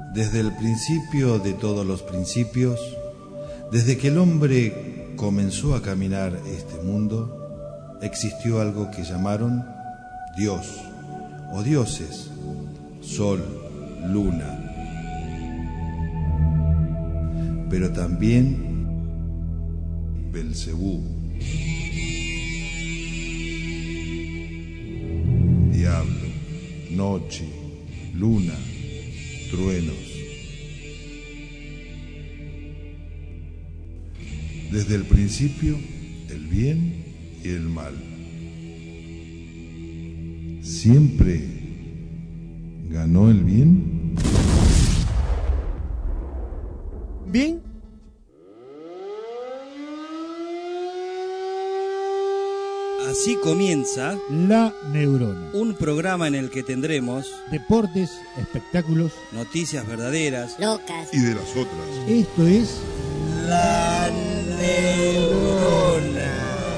Desde el principio de todos los principios, desde que el hombre comenzó a caminar este mundo, existió algo que llamaron Dios o dioses, sol, luna, pero también Belcebú, diablo, noche, luna, truenos. Desde el principio, el bien y el mal. ¿Siempre ganó el bien? ¿Bien? Así comienza La Neurona, un programa en el que tendremos deportes, espectáculos, noticias verdaderas, locas Y de las otras. esto es La Neurona.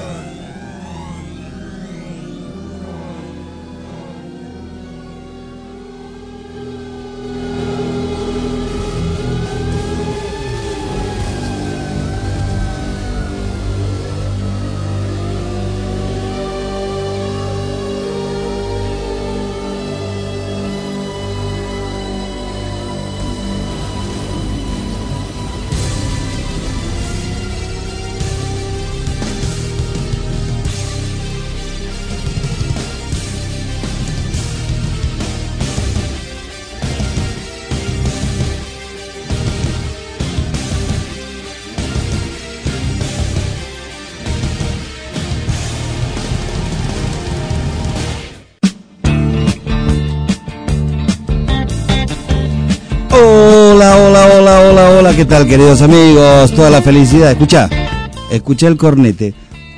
Hola, ¿qué tal, queridos amigos? Toda la felicidad. Escucha el cornete.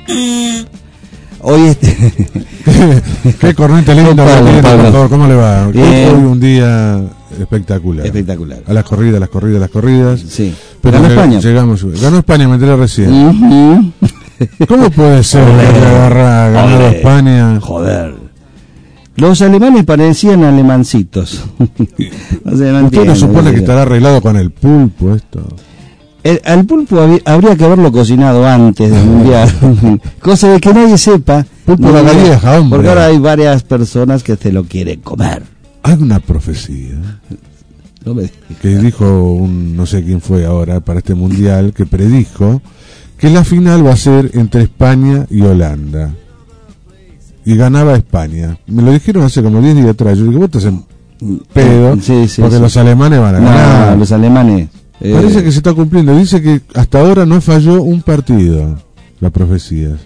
Hoy Qué cornete lindo, Pablo. por favor, ¿cómo le va? Bien. Hoy un día espectacular. Espectacular. A las corridas. Sí. Pero Ganó España. Ganó España, me enteré recién. Ujú. ¿Cómo puede ser que agarra ganado Joder. España? Joder. Los alemanes parecían alemancitos. No sé, no ¿Usted no entiendo, supone no que sé. estará arreglado con el pulpo esto? Al pulpo habría que haberlo cocinado antes del mundial. Cosa de que nadie sepa. Pulpo a la gallega, hombre. Porque ahora hay varias personas que se lo quieren comer. Hay una profecía No me- que dijo un no sé quién fue ahora para este mundial, que predijo que la final va a ser entre España y Holanda. Y ganaba España. Me lo dijeron hace como 10 días atrás. Yo digo, vos estás en pedo, Sí, sí, porque sí. los alemanes van a ganar. No, los alemanes. Parece que se está cumpliendo. Dice que hasta ahora no falló un partido, las profecías.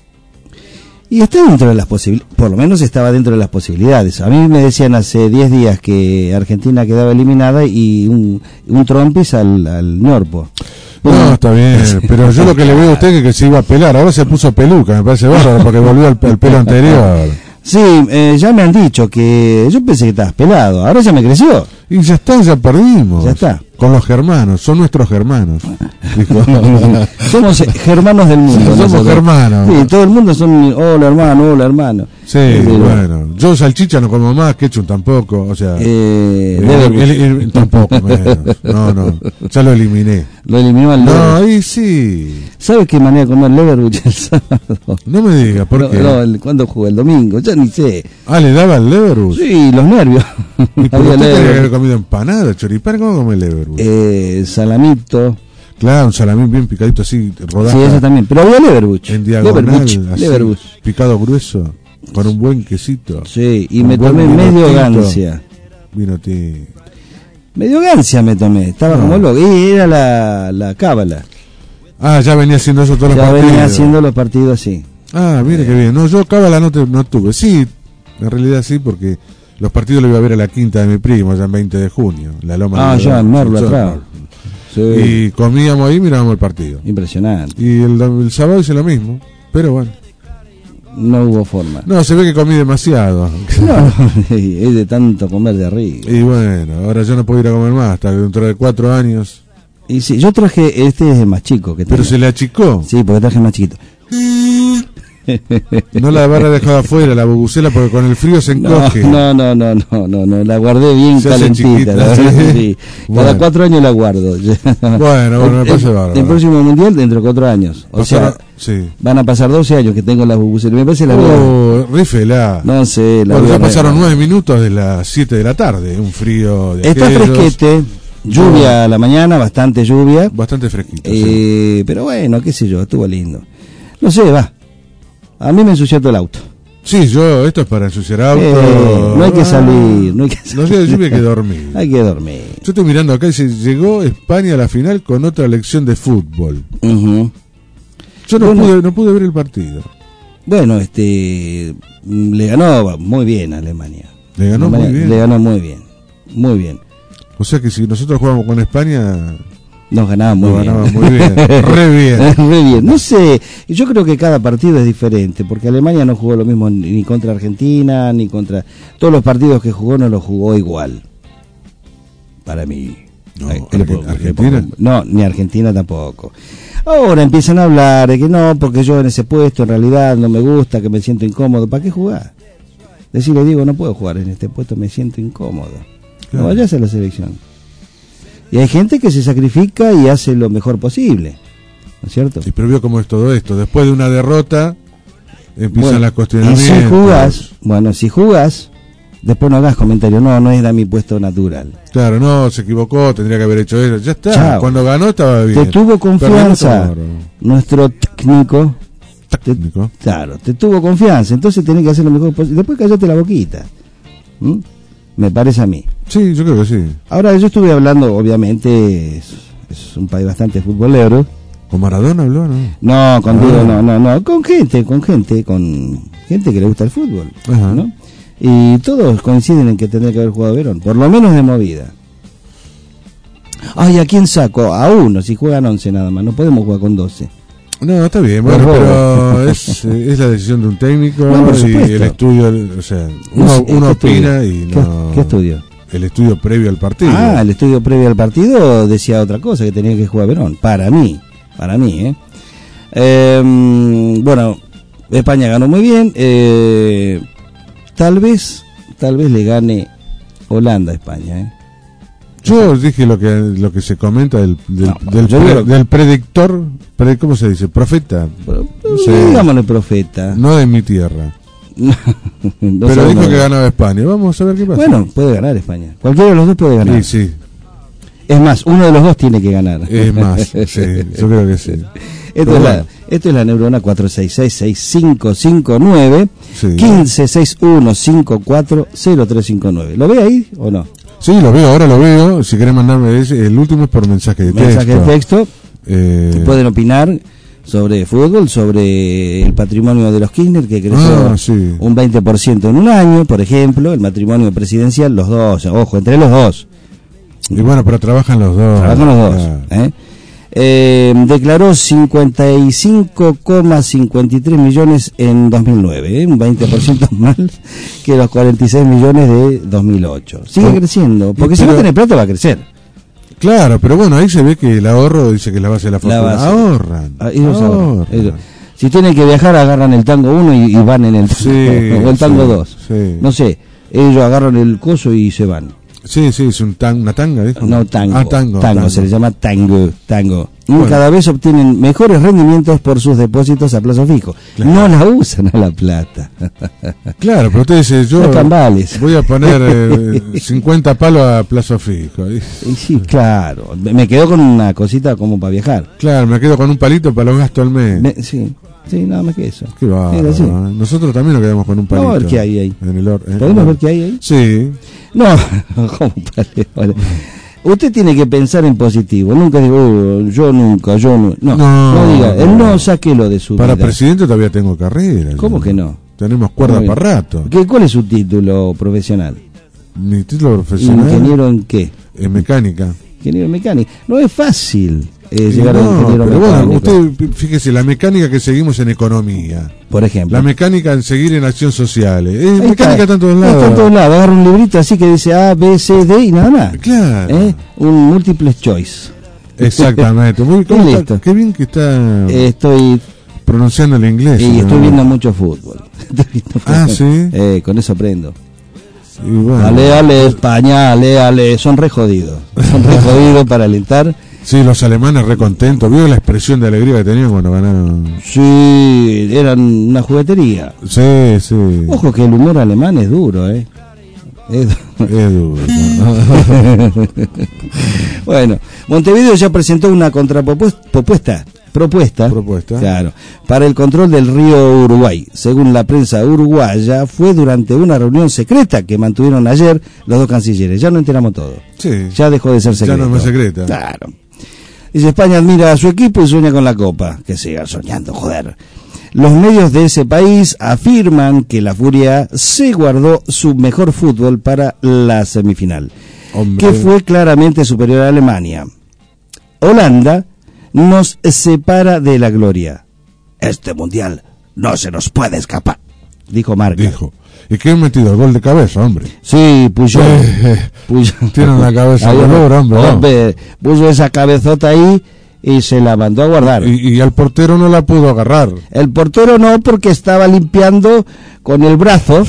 Y está dentro de las posibilidades, por lo menos estaba dentro de las posibilidades. A mí me decían hace 10 días que Argentina quedaba eliminada y un trompis al Ñorpo. No, está bien, pero yo lo que le veo a usted es que se iba a pelar. Ahora se puso peluca, me parece bárbaro, porque volvió al pelo anterior. Sí, ya me han dicho que yo pensé que estabas pelado, ahora ya me creció. Y ya está, ya perdimos. Ya está. Con los germanos, son nuestros germanos. Dijo. Somos germanos del mundo. Somos nosotros. germanos. Sí, todo el mundo son, hola hermano. Sí, bueno. Yo salchicha no como más, ketchup tampoco, o sea... Leverkusen. tampoco, menos. No, ya lo eliminé. Lo eliminó al No, Leverkusen. ahí sí. ¿Sabes qué manera de comer Leverkusen el sábado? No me diga, ¿por qué? ¿Cuándo jugó? El domingo, ya ni sé. Ah, ¿le daba el Leverkusen? Sí, los nervios. ¿Y por Había qué tenía que haber Leverkusen. comido empanada, choripán? ¿Cómo come el Leverkusen? Salamito. Claro, un salamín bien picadito así, rodaja. Sí, eso también. Pero había Leverkusen. En diagonal, así, Leverkusen. picado grueso, con un buen quesito. Sí, y Un me buen tomé vino medio tinto. gancia. Vino tinto. Medio gancia me tomé. Estaba No. como loco. Y era la cábala. Ah, ya venía haciendo eso todos los Ya partidos. venía haciendo los partidos así. Ah, mire qué bien. No, yo cábala no tuve. Sí, en realidad sí, porque los partidos los iba a ver a la quinta de mi primo, ya en 20 de junio. La Loma Ah, de ya, en Merlo Chichón. atrás. Sí. Y comíamos ahí y mirábamos el partido. Impresionante. Y el sábado hice lo mismo. Pero bueno. No hubo forma. No, se ve que comí demasiado. No, es de tanto comer de arriba. Y bueno, ahora yo no puedo ir a comer más hasta dentro de 4 años. Y sí, yo traje, este es el más chico que Pero tengo. se le achicó. Sí, porque traje el más chiquito. No la habrá dejado afuera la bubucela porque con el frío se encoge. No, la guardé bien Se hace calentita. chiquita, La verdad ¿sí? que sí. Cada Bueno. 4 años la guardo. Bueno, me parece bárbaro. El próximo mundial dentro de 4 años. O sea, sí. van a pasar 12 años que tengo las bubucelas. Me parece la verdad. Rífela. No sé, la Bueno, ya verdad. pasaron 9 minutos de las 7 de la tarde. Un frío de Está aquellos. fresquete. Lluvia a la mañana, bastante lluvia. Bastante fresquito. Sí. Pero bueno, qué sé yo, estuvo lindo. No sé, va. A mí me ensució todo el auto. Sí, esto es para ensuciar auto. No hay que salir, no hay que Los salir. días de lluvia hay que dormir. Hay que dormir. Yo estoy mirando acá y dice, llegó España a la final con otra lección de fútbol. Ujú. Yo Bueno. no pude ver el partido. Bueno, le ganó muy bien a Alemania. Le ganó Alemania muy bien. Le ganó muy bien. Muy bien. O sea que si nosotros jugamos con España, Nos ganaba muy nos bien. ganaba muy bien. Re bien. Re bien. No sé, yo creo que cada partido es diferente, porque Alemania no jugó lo mismo ni contra Argentina, ni contra... Todos los partidos que jugó no los jugó igual. Para mí. No, Ay, ¿Argentina? No, ni Argentina tampoco. Ahora empiezan a hablar de que no, porque yo en ese puesto en realidad no me gusta, que me siento incómodo. ¿Para qué jugar? Decirle, digo, no puedo jugar en este puesto, me siento incómodo. Claro. No vayas a la selección. Y hay gente que se sacrifica y hace lo mejor posible, ¿no es cierto? Y pero vio cómo es todo esto. Después de una derrota, empiezan Bueno, las y cuestionamientos. si jugás, después no hagas comentarios, no era mi puesto natural. Claro, no, se equivocó, tendría que haber hecho eso. Ya está, Chao. cuando ganó estaba bien. Te tuvo confianza Perdió, nuestro técnico, técnico. claro, te tuvo confianza, entonces tenés que hacer lo mejor posible. Después callate la boquita. ¿Mm? Me parece a mí. Sí, yo creo que sí. Ahora, yo estuve hablando, obviamente, es un país bastante futbolero. ¿Con Maradona habló, no? No, con Diego, no, con gente que le gusta el fútbol, Ajá. ¿no? Y todos coinciden en que tendría que haber jugado Verón, por lo menos de movida. Ay, ¿a quién saco? A uno, si juegan 11 nada más, no podemos jugar con 12. No, está bien, bueno, Por favor. pero es la decisión de un técnico No, por y supuesto. el estudio, o sea, No sé, uno ¿qué opina estudio? y no... ¿Qué estudio? El estudio previo al partido. Ah, el estudio previo al partido decía otra cosa, que tenía que jugar Verón, para mí, bueno, España ganó muy bien, tal vez le gane Holanda a España, Yo dije lo que se comenta del yo digo- del predictor, ¿cómo se dice? Profeta. Pero, Sí. digámosle profeta. No de mi tierra. No Pero sabemos dijo que nada. ganaba España. Vamos a ver qué pasa. Bueno, puede ganar España. Cualquiera de los dos puede ganar. Sí, sí. Es más, uno de los dos tiene que ganar. Es más, sí, yo creo que sí. Esto es la neurona 466-6559 Sí. 1561540359. ¿Lo ve ahí o no? Sí, ahora lo veo. Si querés mandarme el último es por mensaje de texto. Mensaje de texto. Eh, Pueden opinar sobre fútbol, sobre el patrimonio de los Kirchner, que creció sí. un 20% en un año, por ejemplo, el matrimonio presidencial, los dos, ojo, entre los dos. Y bueno, pero trabajan los dos. Trabajan los dos. Claro. Declaró 55,53 millones en 2009, un 20% más que los 46 millones de 2008. Sigue creciendo, porque si no pero- tiene plata va a crecer. Claro, pero bueno, ahí se ve que el ahorro dice que es la base de la fortuna. base. Ahorran. Ellos ahorran. ahorran. Ellos- Si tienen que viajar, agarran el tango 1 y van en el Sí, o el tango sí, 2. sí. No sé, ellos agarran el coso y se van. Sí, es una tanga, dijo. No, tango. Ah, tango. Se le llama tango. Y Bueno. cada vez obtienen mejores rendimientos por sus depósitos a plazo fijo. Claro. No la usan a la plata. Claro, pero usted dice, yo No tambales. voy a poner 50 palos a plazo fijo. Y sí, claro. Me quedo con una cosita como para viajar. Claro, me quedo con un palito para los gastos al mes. Sí, nada más que eso. Qué bárbaro, Era así. ¿eh? Nosotros también nos quedamos con un palito. Vamos a ver qué hay ahí. En el ¿Podemos ver qué hay ahí? Sí. No, compadre. Vale. Usted tiene que pensar en positivo. Nunca digo, yo nunca, yo no. No diga, él no sáquelo de su Para vida. presidente todavía tengo carrera. ¿Cómo yo. que no? Tenemos cuerda ¿Cómo que para rato. ¿Cuál es su título profesional? Mi título profesional ¿Ingeniero en qué? en mecánica. Ingeniero mecánico. No es fácil llegar a No, ingeniero pero mecánico. bueno, usted fíjese, la mecánica que seguimos en economía. Por ejemplo. La mecánica en seguir en acción social. Es Ahí mecánica está en todos Está lados. en todos lados. Agarra un librito así que dice A, B, C, D y nada más. Claro. Un múltiple choice. Exactamente. Muy, Y listo. qué bien que está. Estoy pronunciando el inglés. Y ¿no? estoy viendo mucho fútbol. Estoy viendo fútbol. Ah, ¿sí? Con eso aprendo. Y bueno. Ale, España, ale. Son re jodidos. Son re jodidos para alentar. Sí, los alemanes re contentos. ¿Vio la expresión de alegría que tenían cuando ganaron? Sí, eran una juguetería. Sí, sí. Ojo que el humor alemán es duro, Es duro. Bueno, Montevideo ya presentó una propuesta, claro, para el control del río Uruguay. Según la prensa uruguaya, fue durante una reunión secreta que mantuvieron ayer los dos cancilleres. Ya no enteramos todo. Sí. Ya dejó de ser secreto. Ya no es más secreta. Claro. Dice, España admira a su equipo y sueña con la Copa. Que siga soñando, joder. Los medios de ese país afirman que la Furia se guardó su mejor fútbol para la semifinal, que fue claramente superior a Alemania. Holanda nos separa de la gloria. Este mundial no se nos puede escapar, dijo Marca. Dijo. ¿Y qué han metido? El gol de cabeza, hombre. Sí, Puyol. Tiene la cabeza de oro, hombre. Puso esa cabezota ahí y se la mandó a guardar. Y al portero no la pudo agarrar. El portero no, porque estaba limpiando con el brazo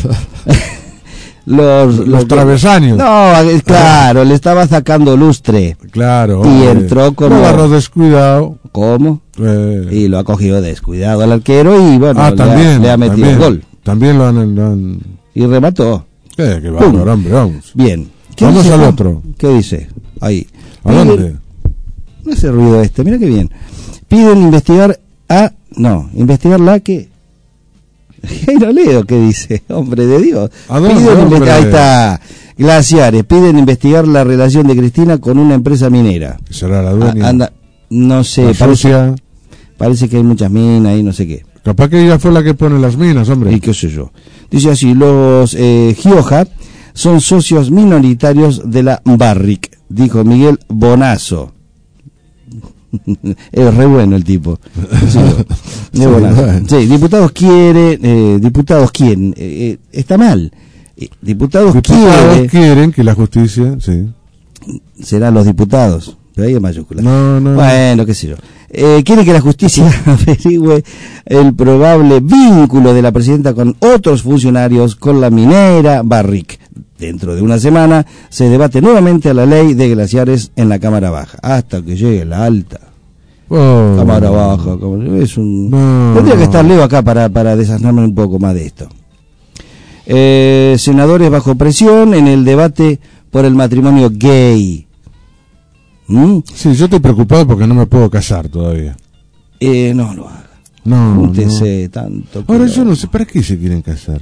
los travesaños. No, claro, le estaba sacando lustre. Claro. Y entró con... Lo agarró descuidado. ¿Cómo? Y lo ha cogido descuidado al arquero y bueno, le ha metido el gol. También lo han... Y remató. Qué bárbaro, hombre, vamos. Bien. Vamos al otro. ¿Qué dice? Ahí. ¿A dónde? No hace ruido mira qué bien. Piden investigar la que... Ahí no leo qué dice, hombre de Dios. ¿A dónde, ahí está. Glaciares, piden investigar la relación de Cristina con una empresa minera. ¿Será la dueña? No sé, parece que hay muchas minas y no sé qué. Capaz que ella fue la que pone las minas, hombre. Y qué sé yo. Dice así, los Gioja son socios minoritarios de la Barrick, dijo Miguel Bonazo. Es re bueno el tipo. Sí, sí, diputados quieren, está mal. Diputados quieren que la justicia, sí. Serán los diputados, pero ahí es mayúscula. No. Bueno, qué sé yo. Quiere que la justicia averigüe el probable vínculo de la presidenta con otros funcionarios con la minera Barrick. Dentro de una semana se debate nuevamente la ley de glaciares en la Cámara Baja, hasta que llegue la alta. Cámara Baja, tendría que estar Leo acá para desasnarme un poco más de esto. Senadores bajo presión en el debate por el matrimonio gay. Sí, yo estoy preocupado porque no me puedo casar todavía. No lo haga. No. Tanto. Ahora yo no sé, ¿para qué se quieren casar?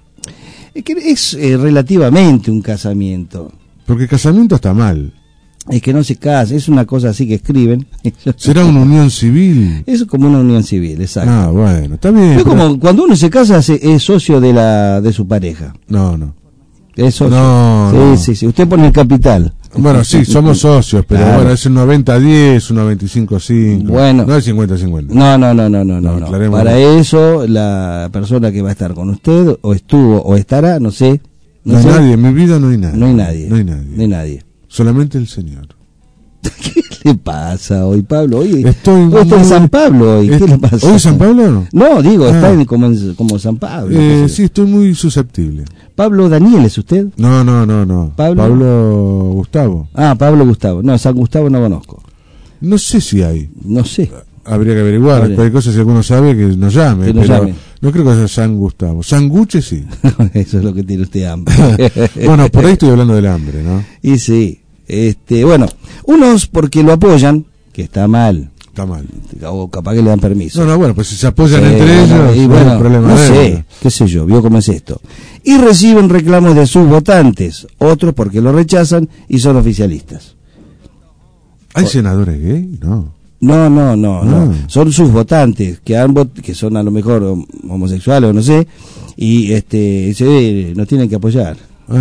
Es que es relativamente un casamiento. Porque el casamiento está mal. Es que no se casa, es una cosa así que escriben. ¿Será una unión civil? Es como una unión civil, exacto. Ah, bueno, está bien. Es como cuando uno se casa es socio de su pareja. No. Es socio. Sí. Usted pone el capital. Bueno, sí, somos socios, pero claro. Bueno, es un 90-10, un 95-5. Bueno. No es 50-50. No. Para eso, la persona que va a estar con usted, o estuvo, o estará, no sé. No hay nadie, en mi vida no hay nadie. No hay nadie. Solamente el Señor. ¿Qué le pasa hoy, Pablo? Hoy está en San Pablo hoy. ¿Qué le pasa? ¿Hoy San Pablo o no? No, digo, está como San Pablo. Sí, estoy muy susceptible. ¿Pablo Daniel es usted? No. Pablo Gustavo. Ah, Pablo Gustavo. No, San Gustavo no conozco. No sé si hay. No sé. Habría que averiguar. Cualquier cosa, si alguno sabe, que nos llame. No creo que sea San Gustavo. San Guche sí. Eso es lo que tiene usted hambre. Bueno, por ahí estoy hablando del hambre, ¿no? Y sí. Bueno, unos porque lo apoyan, que está mal. Está mal. O capaz que le dan permiso. No, bueno, pues si se apoyan entre ellos, y bueno, no hay problema. No sé, qué sé yo, vio cómo es esto. Y reciben reclamos de sus votantes, otros porque lo rechazan y son oficialistas. ¿Hay senadores gay? No. No. Son sus votantes que son a lo mejor homosexuales o no sé, y nos tienen que apoyar.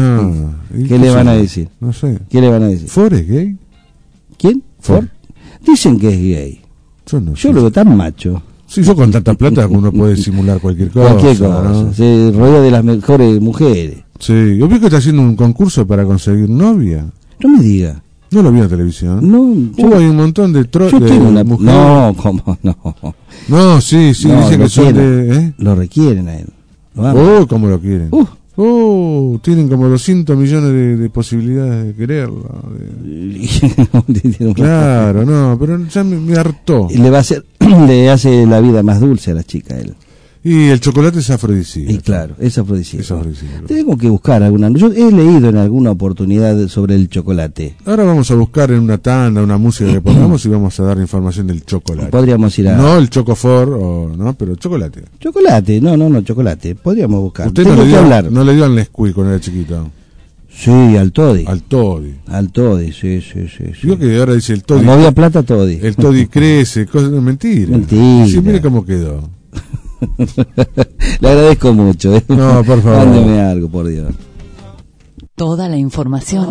¿Qué le van a decir? No sé. ¿Qué le van a decir? ¿Ford es gay? ¿Quién? ¿Ford? Dicen que es gay. Yo lo veo tan macho. Sí, yo con tanta plata uno puede simular cualquier cosa. ¿No? Se rodea de las mejores mujeres. Sí, yo vi que está haciendo un concurso para conseguir novia. No me diga. ¿No lo vio en televisión? No, Hay un montón de yo tengo una... mujeres. No, ¿cómo no? No, sí, No, dicen lo que son quieren. de... Lo requieren a él. Lo aman. ¿Cómo lo quieren? Tienen como 200 millones de posibilidades de quererlo. Claro, no, pero ya me hartó. Y le hace la vida más dulce a la chica a él. Y el chocolate es afrodisíaco. Y claro, es afrodisíaco. Es afrodisíaco. Tengo que buscar alguna. Yo he leído en alguna oportunidad sobre el chocolate. Ahora vamos a buscar en una tanda, una música que pongamos y vamos a dar información del chocolate. Podríamos ir a... No el chocofor, no, pero chocolate. Chocolate, no, chocolate. Podríamos buscar. Usted Tengo que hablar. no le dio al Nesquik cuando era chiquito. Sí, al Toddy. Al Toddy. Al Toddy, sí. Yo que ahora dice el Toddy. Cuando había plata, Toddy. El Toddy crece, cosas mentira. Mentira. Sí, mire cómo quedó. Le agradezco mucho. No, por favor. Mándeme algo, por Dios. Toda la información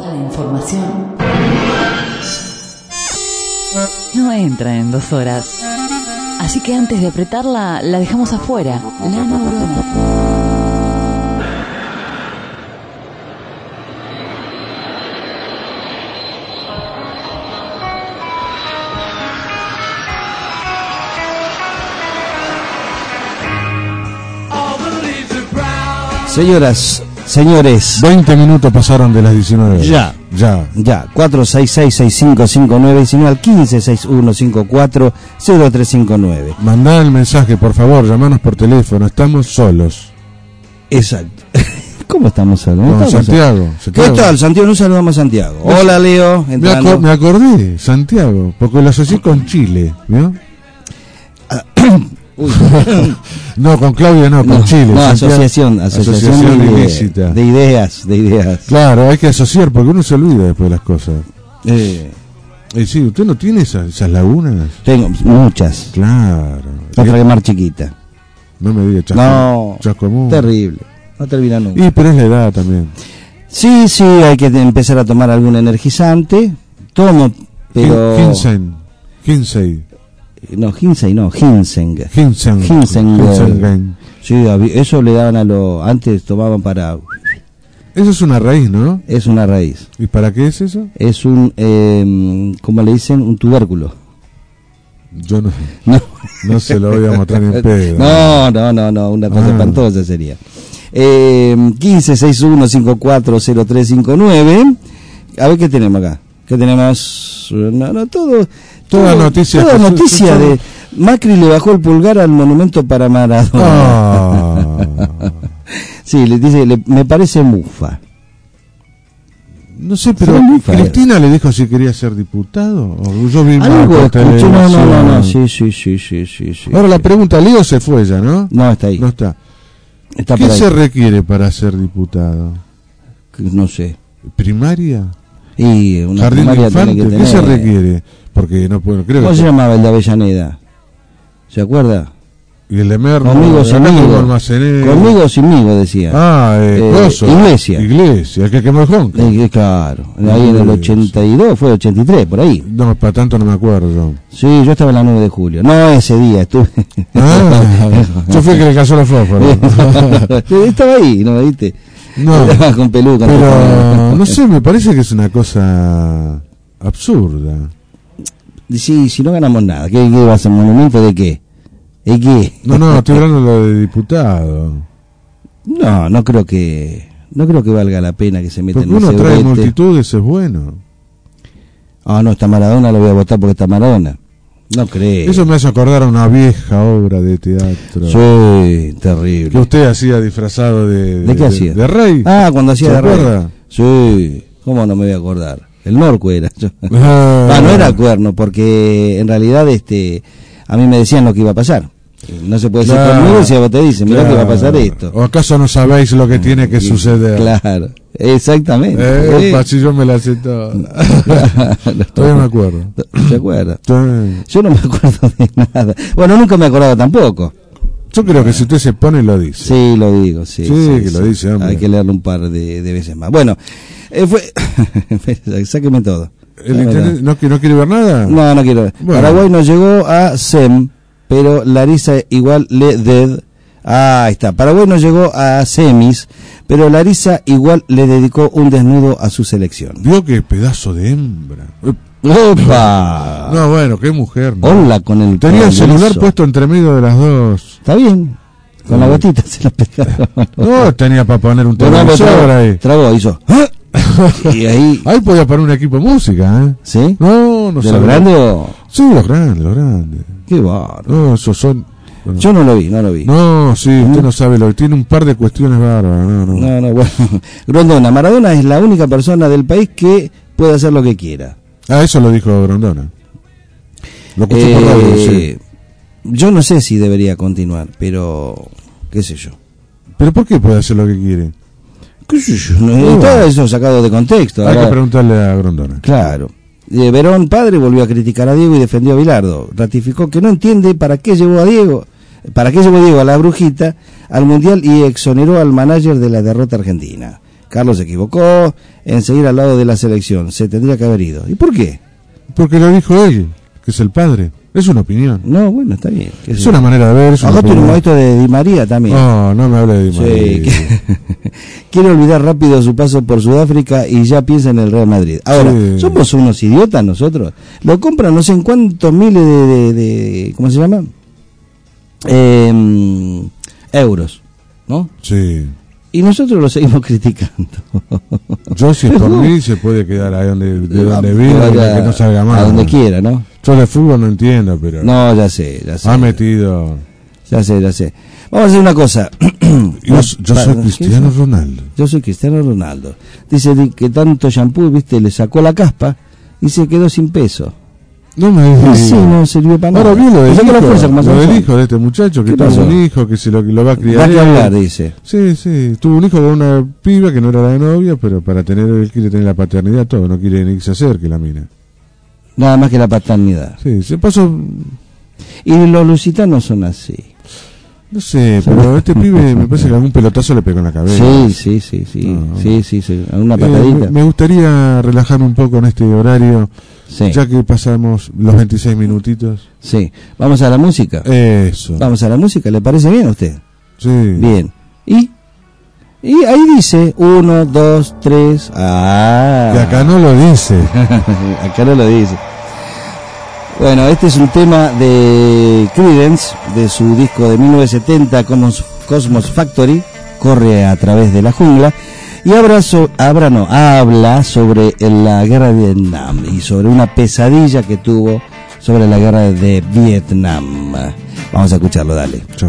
no entra en 2 horas. Así que antes de apretarla, la dejamos afuera. La neurona. Señoras, señores. 20 minutos pasaron de las 19 horas. Ya. 466-6559 y si no al 1561540359. Mandá el mensaje, por favor, llamanos por teléfono, estamos solos. Exacto. ¿Cómo estamos solos? Con Santiago. ¿Qué tal, Santiago? Un saludo a Santiago. Hola, Leo. Me acordé, Santiago, porque lo asocié con Chile, ¿vio? No, con Claudia no, con Chile. No, asociación ilícita. De ideas. Claro, hay que asociar porque uno se olvida después de las cosas. Sí, ¿usted no tiene esas lagunas? Tengo muchas. Claro. Otra que más chiquita. No me diga chascomún. Terrible. No termina nunca. Pero es la edad también. Sí, hay que empezar a tomar algún energizante. Tomo, pero... Ginseng. No, Ginseng no, Ginseng. Ginseng. Sí, eso le daban antes tomaban para... Eso es una raíz, ¿no? Es una raíz. ¿Y para qué es eso? Es un, ¿cómo le dicen? Un tubérculo. Yo no se lo voy a mostrar en pedo. No, una cosa espantosa sería. 1561540359. A ver qué tenemos acá. ¿Qué tenemos? Toda noticia de Macri le bajó el pulgar al monumento para Maradona. Sí, le dice, me parece mufa. No sé, pero Cristina le dijo si quería ser diputado. ¿O yo vi algo escuché, no, sí. Ahora la pregunta, Leo se fue ya, ¿no? No, está ahí. No está. ¿Qué se requiere para ser diputado? No sé. ¿Primaria? Y una jardín de infantes, que ¿qué se requiere? Porque no puedo, creo. ¿Cómo se llamaba el de Avellaneda? ¿Se acuerda? Y el de Merlo. Conmigo sinmigo, decía. Iglesia, el que quemó el Honka. Claro, ahí en el 82, fue 83, por ahí. No, para tanto no me acuerdo. Sí, yo estaba en la 9 de julio. No, ese día estuve. Yo fui el que le cayó los fósforos. Estaba ahí, ¿no viste? No, con peluca. Pero, no sé, me parece que es una cosa absurda. Sí, si no ganamos nada, ¿qué va a ser monumento de qué? ¿De qué? No, estoy hablando de lo de diputado. No creo que valga la pena que se meta en ese uno trae brete. multitudes, es bueno. No, está Maradona, lo voy a votar porque está Maradona. No creo. Eso me hace acordar a una vieja obra de teatro. Sí, terrible. Que usted hacía disfrazado de qué hacía? De rey. Cuando hacía de rey. ¿Se acuerda? Sí, ¿cómo no me voy a acordar? El Norco era. No era cuerno, porque en realidad a mí me decían lo que iba a pasar. No se puede decir conmigo si a vos te dicen, mirá que va a pasar esto. ¿O acaso no sabéis lo que tiene que suceder? Claro, exactamente. Si yo me la sé toda. Todavía me acuerdo. ¿Se acuerda? Yo no me acuerdo de nada. Bueno, nunca me acordaba tampoco. Yo creo que si usted se pone, lo dice. Sí, lo digo, sí. Sí, lo dice, hombre. Hay que leerlo un par de veces más. Bueno, sáqueme todo. ¿El internet no quiere ver nada? No quiero ver. Bueno. Paraguay no llegó a SEM, pero Larissa igual le dead Ah, ahí está. Paraguay no llegó a semis, pero Larisa igual le dedicó un desnudo a su selección. Vio qué pedazo de hembra. ¡Opa! No, bueno, qué mujer. ¿No? Hola con el Tenía el celular progreso. puesto entre medio de las dos. Está bien. Con la gotita se la pegaron. No, tenía para poner un Bueno, pero televisor ahí. trabó, hizo. ¡Ah! Y ahí. Ahí podía poner un equipo de música, ¿eh? ¿Sí? No ¿De sabe. lo grande o...? Sí, los grandes. Qué bárbaro. No, esos son... Bueno. Yo no lo vi. No, sí, usted no sabe lo que tiene, un par de cuestiones bárbaras. No, bueno. Grondona. Maradona es la única persona del país que puede hacer lo que quiera. Ah, eso lo dijo Grondona. Lo escuché por radio, sí. Yo no sé si debería continuar, pero qué sé yo. ¿Pero por qué puede hacer lo que quiere? ¿Qué sé yo? No, todo eso sacado de contexto. Hay Ahora, que preguntarle a Grondona. claro. Verón padre volvió a criticar a Diego y defendió a Bilardo. Ratificó que no entiende para qué llevó Diego a la brujita al Mundial y exoneró al manager de la derrota argentina. Carlos se equivocó en seguir al lado de la selección. Se tendría que haber ido. ¿Y por qué? Porque lo dijo él, que es el padre. Es una opinión. No, bueno, está bien. Es una manera de ver. Es una Acá opinión. tenemos esto de Di María también. No, no me hable de Di María. Sí, quiere olvidar rápido su paso por Sudáfrica y ya piensa en el Real Madrid. Ahora, Sí. somos unos idiotas nosotros. Lo compran no sé en cuántos miles de ¿cómo se llama? Euros, ¿no? Sí. Y nosotros lo seguimos criticando. Yo, si es por mí, se puede quedar ahí de donde vive, que no salga más. A donde quiera, ¿no? Yo de fútbol no entiendo, pero No, ya sé. ha metido. Ya sé. Vamos a hacer una cosa. Yo soy Cristiano Ronaldo. Yo soy Cristiano Ronaldo. Dice que tanto shampoo, viste, le sacó la caspa y se quedó sin peso. No me digas. Sí, no sirvió para nada. Ahora bien lo del Le sacó la fuerza, como hijo, lo hace del un hijo de este muchacho, que ¿Qué tuvo pasó? un hijo, que se lo va a criar. Da que él. hablar, dice. Sí, tuvo un hijo con una piba que no era la novia, pero para tener, él quiere tener la paternidad, todo, no quiere ni que se acerque la mina. Nada más que la paternidad. Sí, se pasó, Y los lusitanos son así. no sé, pero este pibe me parece que algún pelotazo le pegó en la cabeza. Sí. No. Sí. Una patadita. Me gustaría relajarme un poco en este horario, Sí. ya que pasamos los 26 minutitos. Sí. Vamos a la música. Eso. Vamos a la música, ¿le parece bien a usted? Sí. Bien. Y ahí dice 1, 2, 3. Ah. Que acá no lo dice. Acá no lo dice. Bueno, este es un tema de Creedence, de su disco de 1970, Cosmos Factory, Corre a través de la jungla, y habla sobre la guerra de Vietnam y sobre una pesadilla que tuvo sobre la guerra de Vietnam. Vamos a escucharlo, dale. Chao.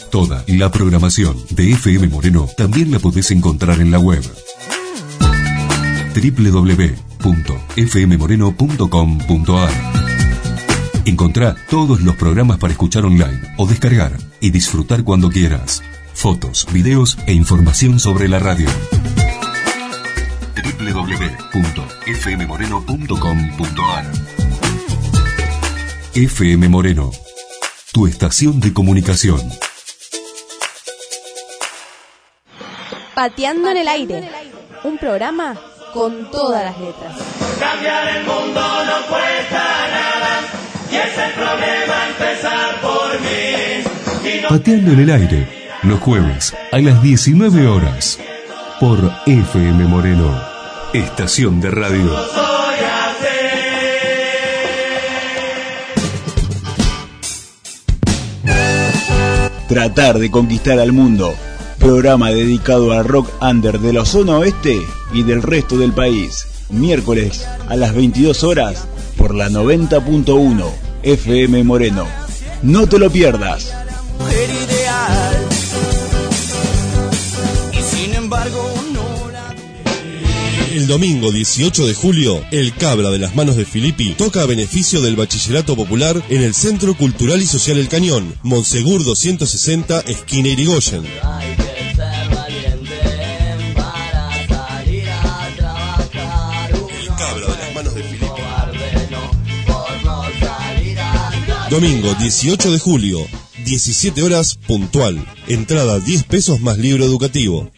Toda la programación de FM Moreno también la podés encontrar en la web www.fmmoreno.com.ar. Encontrá todos los programas para escuchar online o descargar y disfrutar cuando quieras. Fotos, videos e información sobre la radio. www.fmmoreno.com.ar. FM Moreno, tu estación de comunicación. Pateando en el aire, un programa con todas las letras. Cambiar el mundo no cuesta nada, y es el problema empezar por mí. Pateando en el aire, los jueves a las 19 horas, por FM Moreno, estación de radio. Tratar de conquistar al mundo. Programa dedicado al rock under de la zona oeste y del resto del país. Miércoles a las 22 horas por la 90.1 FM Moreno. No te lo pierdas. Mujer ideal, y sin embargo no la... El domingo 18 de julio, el Cabra de las manos de Filippi toca a beneficio del Bachillerato Popular en el Centro Cultural y Social El Cañón, Monsegur 260, esquina Irigoyen. Domingo 18 de julio, 17 horas puntual. Entrada 10 pesos más libro educativo.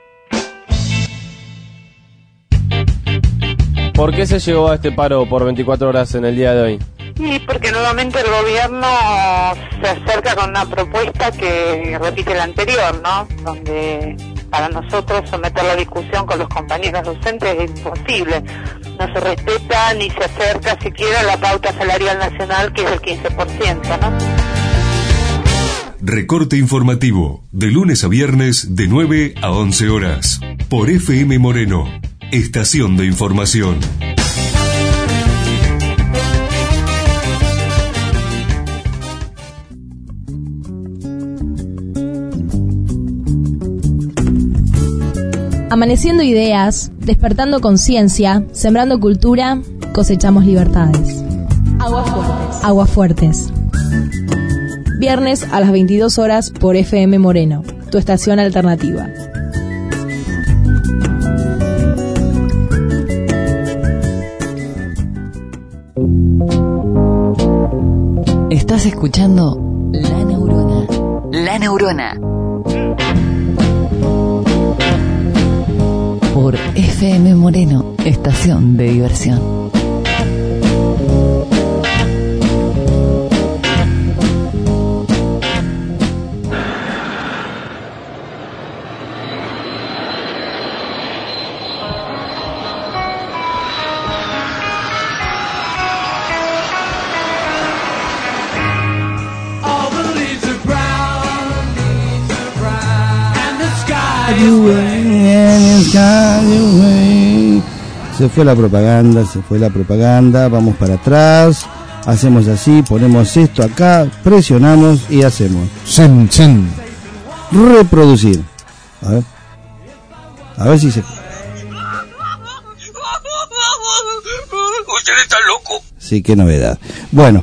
¿Por qué se llegó a este paro por 24 horas en el día de hoy? Sí, porque nuevamente el gobierno se acerca con una propuesta que repite la anterior, ¿no? Donde para nosotros someter la discusión con los compañeros docentes es imposible. No se respeta ni se acerca siquiera a la pauta salarial nacional, que es el 15%, ¿no? Recorte informativo, de lunes a viernes de 9 a 11 horas, por FM Moreno, estación de información. Amaneciendo ideas, despertando conciencia, sembrando cultura, cosechamos libertades. Aguas Fuertes. Viernes a las 22 horas por FM Moreno, tu estación alternativa. Estás escuchando La Neurona. La Neurona. Por FM Moreno, estación de diversión. Se fue la propaganda, vamos para atrás, hacemos así, ponemos esto acá, presionamos y hacemos. Reproducir. A ver si se... Usted está loco. Sí, qué novedad. Bueno.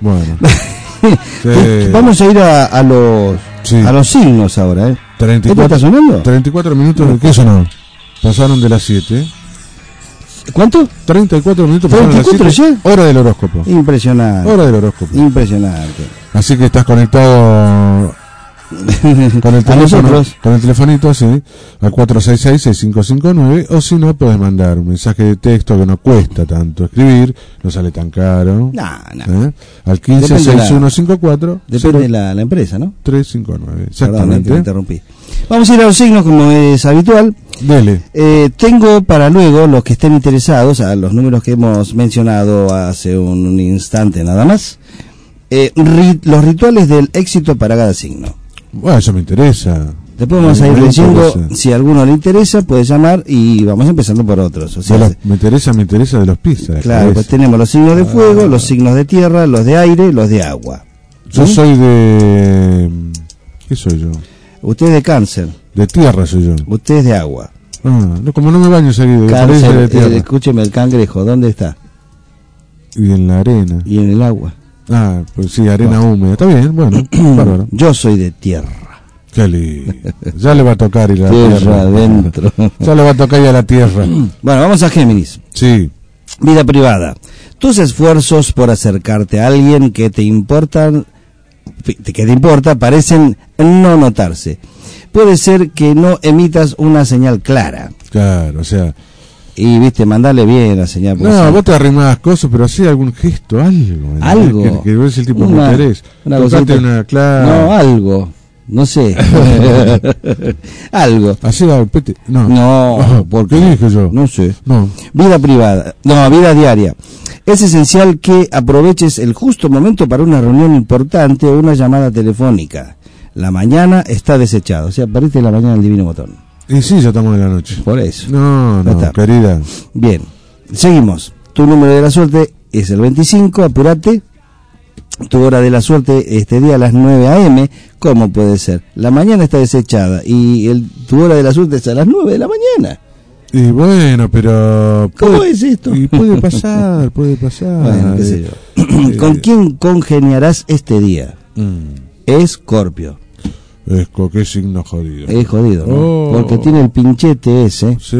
Vamos a ir a los signos ahora, ¿eh? 34, ¿Esto está sonando? 34 minutos de qué sonó. Pasaron de las 7. ¿Cuánto? 34 minutos pasaron de las 7. ¿Ya? Hora del horóscopo. Impresionante. Hora del horóscopo. Impresionante. Así que estás conectado con el teléfono, con el telefonito, sí, al 466-6559, o si no, puedes mandar un mensaje de texto que no cuesta tanto escribir, no sale tan caro. Al 156154. Depende de la empresa, ¿no? 359. Exactamente. Perdón, interrumpí. Vamos a ir a los signos como es habitual. Dele. Tengo para luego los que estén interesados a los números que hemos mencionado hace un instante nada más. Los rituales del éxito para cada signo. Bueno, eso me interesa. Después vamos a ir leyendo, si a alguno le interesa puede llamar y vamos empezando por otros. O sea, me interesa de los pisos. Claro, pues tenemos los signos de fuego, los signos de tierra, los de aire, los de agua. Yo soy de ¿Qué soy yo? Usted es de Cáncer. De tierra soy yo. Usted es de agua. Ah, no, como no me baño seguido, Cáncer, de tierra. escúcheme, el cangrejo, ¿dónde está? Y en la arena. Y en el agua. Ah, pues sí, arena húmeda. Está bien, bueno, bárbaro. Yo soy de tierra. Qué lindo. Ya le va a tocar ir a la Tierra tierra. adentro. Ya le va a tocar ir a la tierra. Bueno, vamos a Géminis. Sí. Vida privada. Tus esfuerzos por acercarte a alguien que te importa parecen no notarse. Puede ser que no emitas una señal clara. Claro, o sea. Y viste, mandale bien la señal. No, vos te arrimás cosas, pero hacés algún gesto, algo. ¿no? Algo. Que ves el tipo de Una interés. cosita. Una clara. No, algo. No sé. Algo. Hacé algo, pete. No. No, ¿Por qué dije yo? No sé. No. Vida privada. No, vida diaria. Es esencial que aproveches el justo momento para una reunión importante o una llamada telefónica. La mañana está desechada. O sea, perdiste la mañana el divino botón. Y sí, ya estamos en la noche. Por eso. No, querida. Bien. Seguimos. Tu número de la suerte es el 25. Apúrate. Tu hora de la suerte este día a las 9 a.m. ¿Cómo puede ser? La mañana está desechada y tu hora de la suerte es a las 9 de la mañana. Y bueno, pero... ¿Cómo es esto? Y puede pasar, puede pasar. Bueno, qué sé yo. ¿Con quién congeniarás este día? Escorpio. ¿Qué signo jodido? Es jodido, ¿no? Porque tiene el pinchete ese. Sí,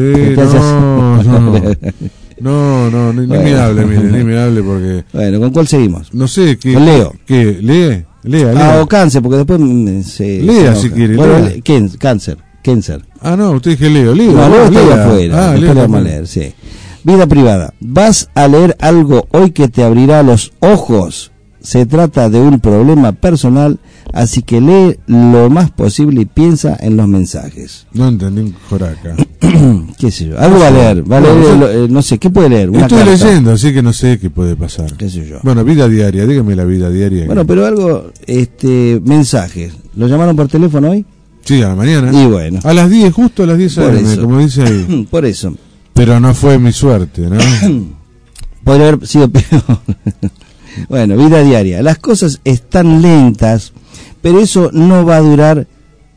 no, ni me hable, mire, ni me hable porque... Bueno, ¿con cuál seguimos? No sé, ¿qué? Con Leo. ¿Qué? Lea. O Cáncer, porque después se Lea si quiere, bueno, Lea. Cáncer. Ah, no, usted dije Leo. No, Leo está ahí afuera. Leo Después vamos a leer, sí. Vida privada. Vas a leer algo hoy que te abrirá los ojos. Se trata de un problema personal, así que lee lo más posible y piensa en los mensajes. No entendí un joraca. ¿Qué sé yo? Algo va a leer. No sé, ¿qué puede leer? Una Estoy carta. leyendo, así que no sé qué puede pasar. ¿Qué sé yo? Bueno, vida diaria, dígame la vida diaria. Bueno, pero algo, mensajes. ¿Lo llamaron por teléfono hoy? Sí, a la mañana. Y bueno. A las 10, justo a las 10 a.m., como dice ahí. Por eso. Pero no fue mi suerte, ¿no? Podría haber sido peor. Bueno, vida diaria. Las cosas están lentas, pero eso no va a durar.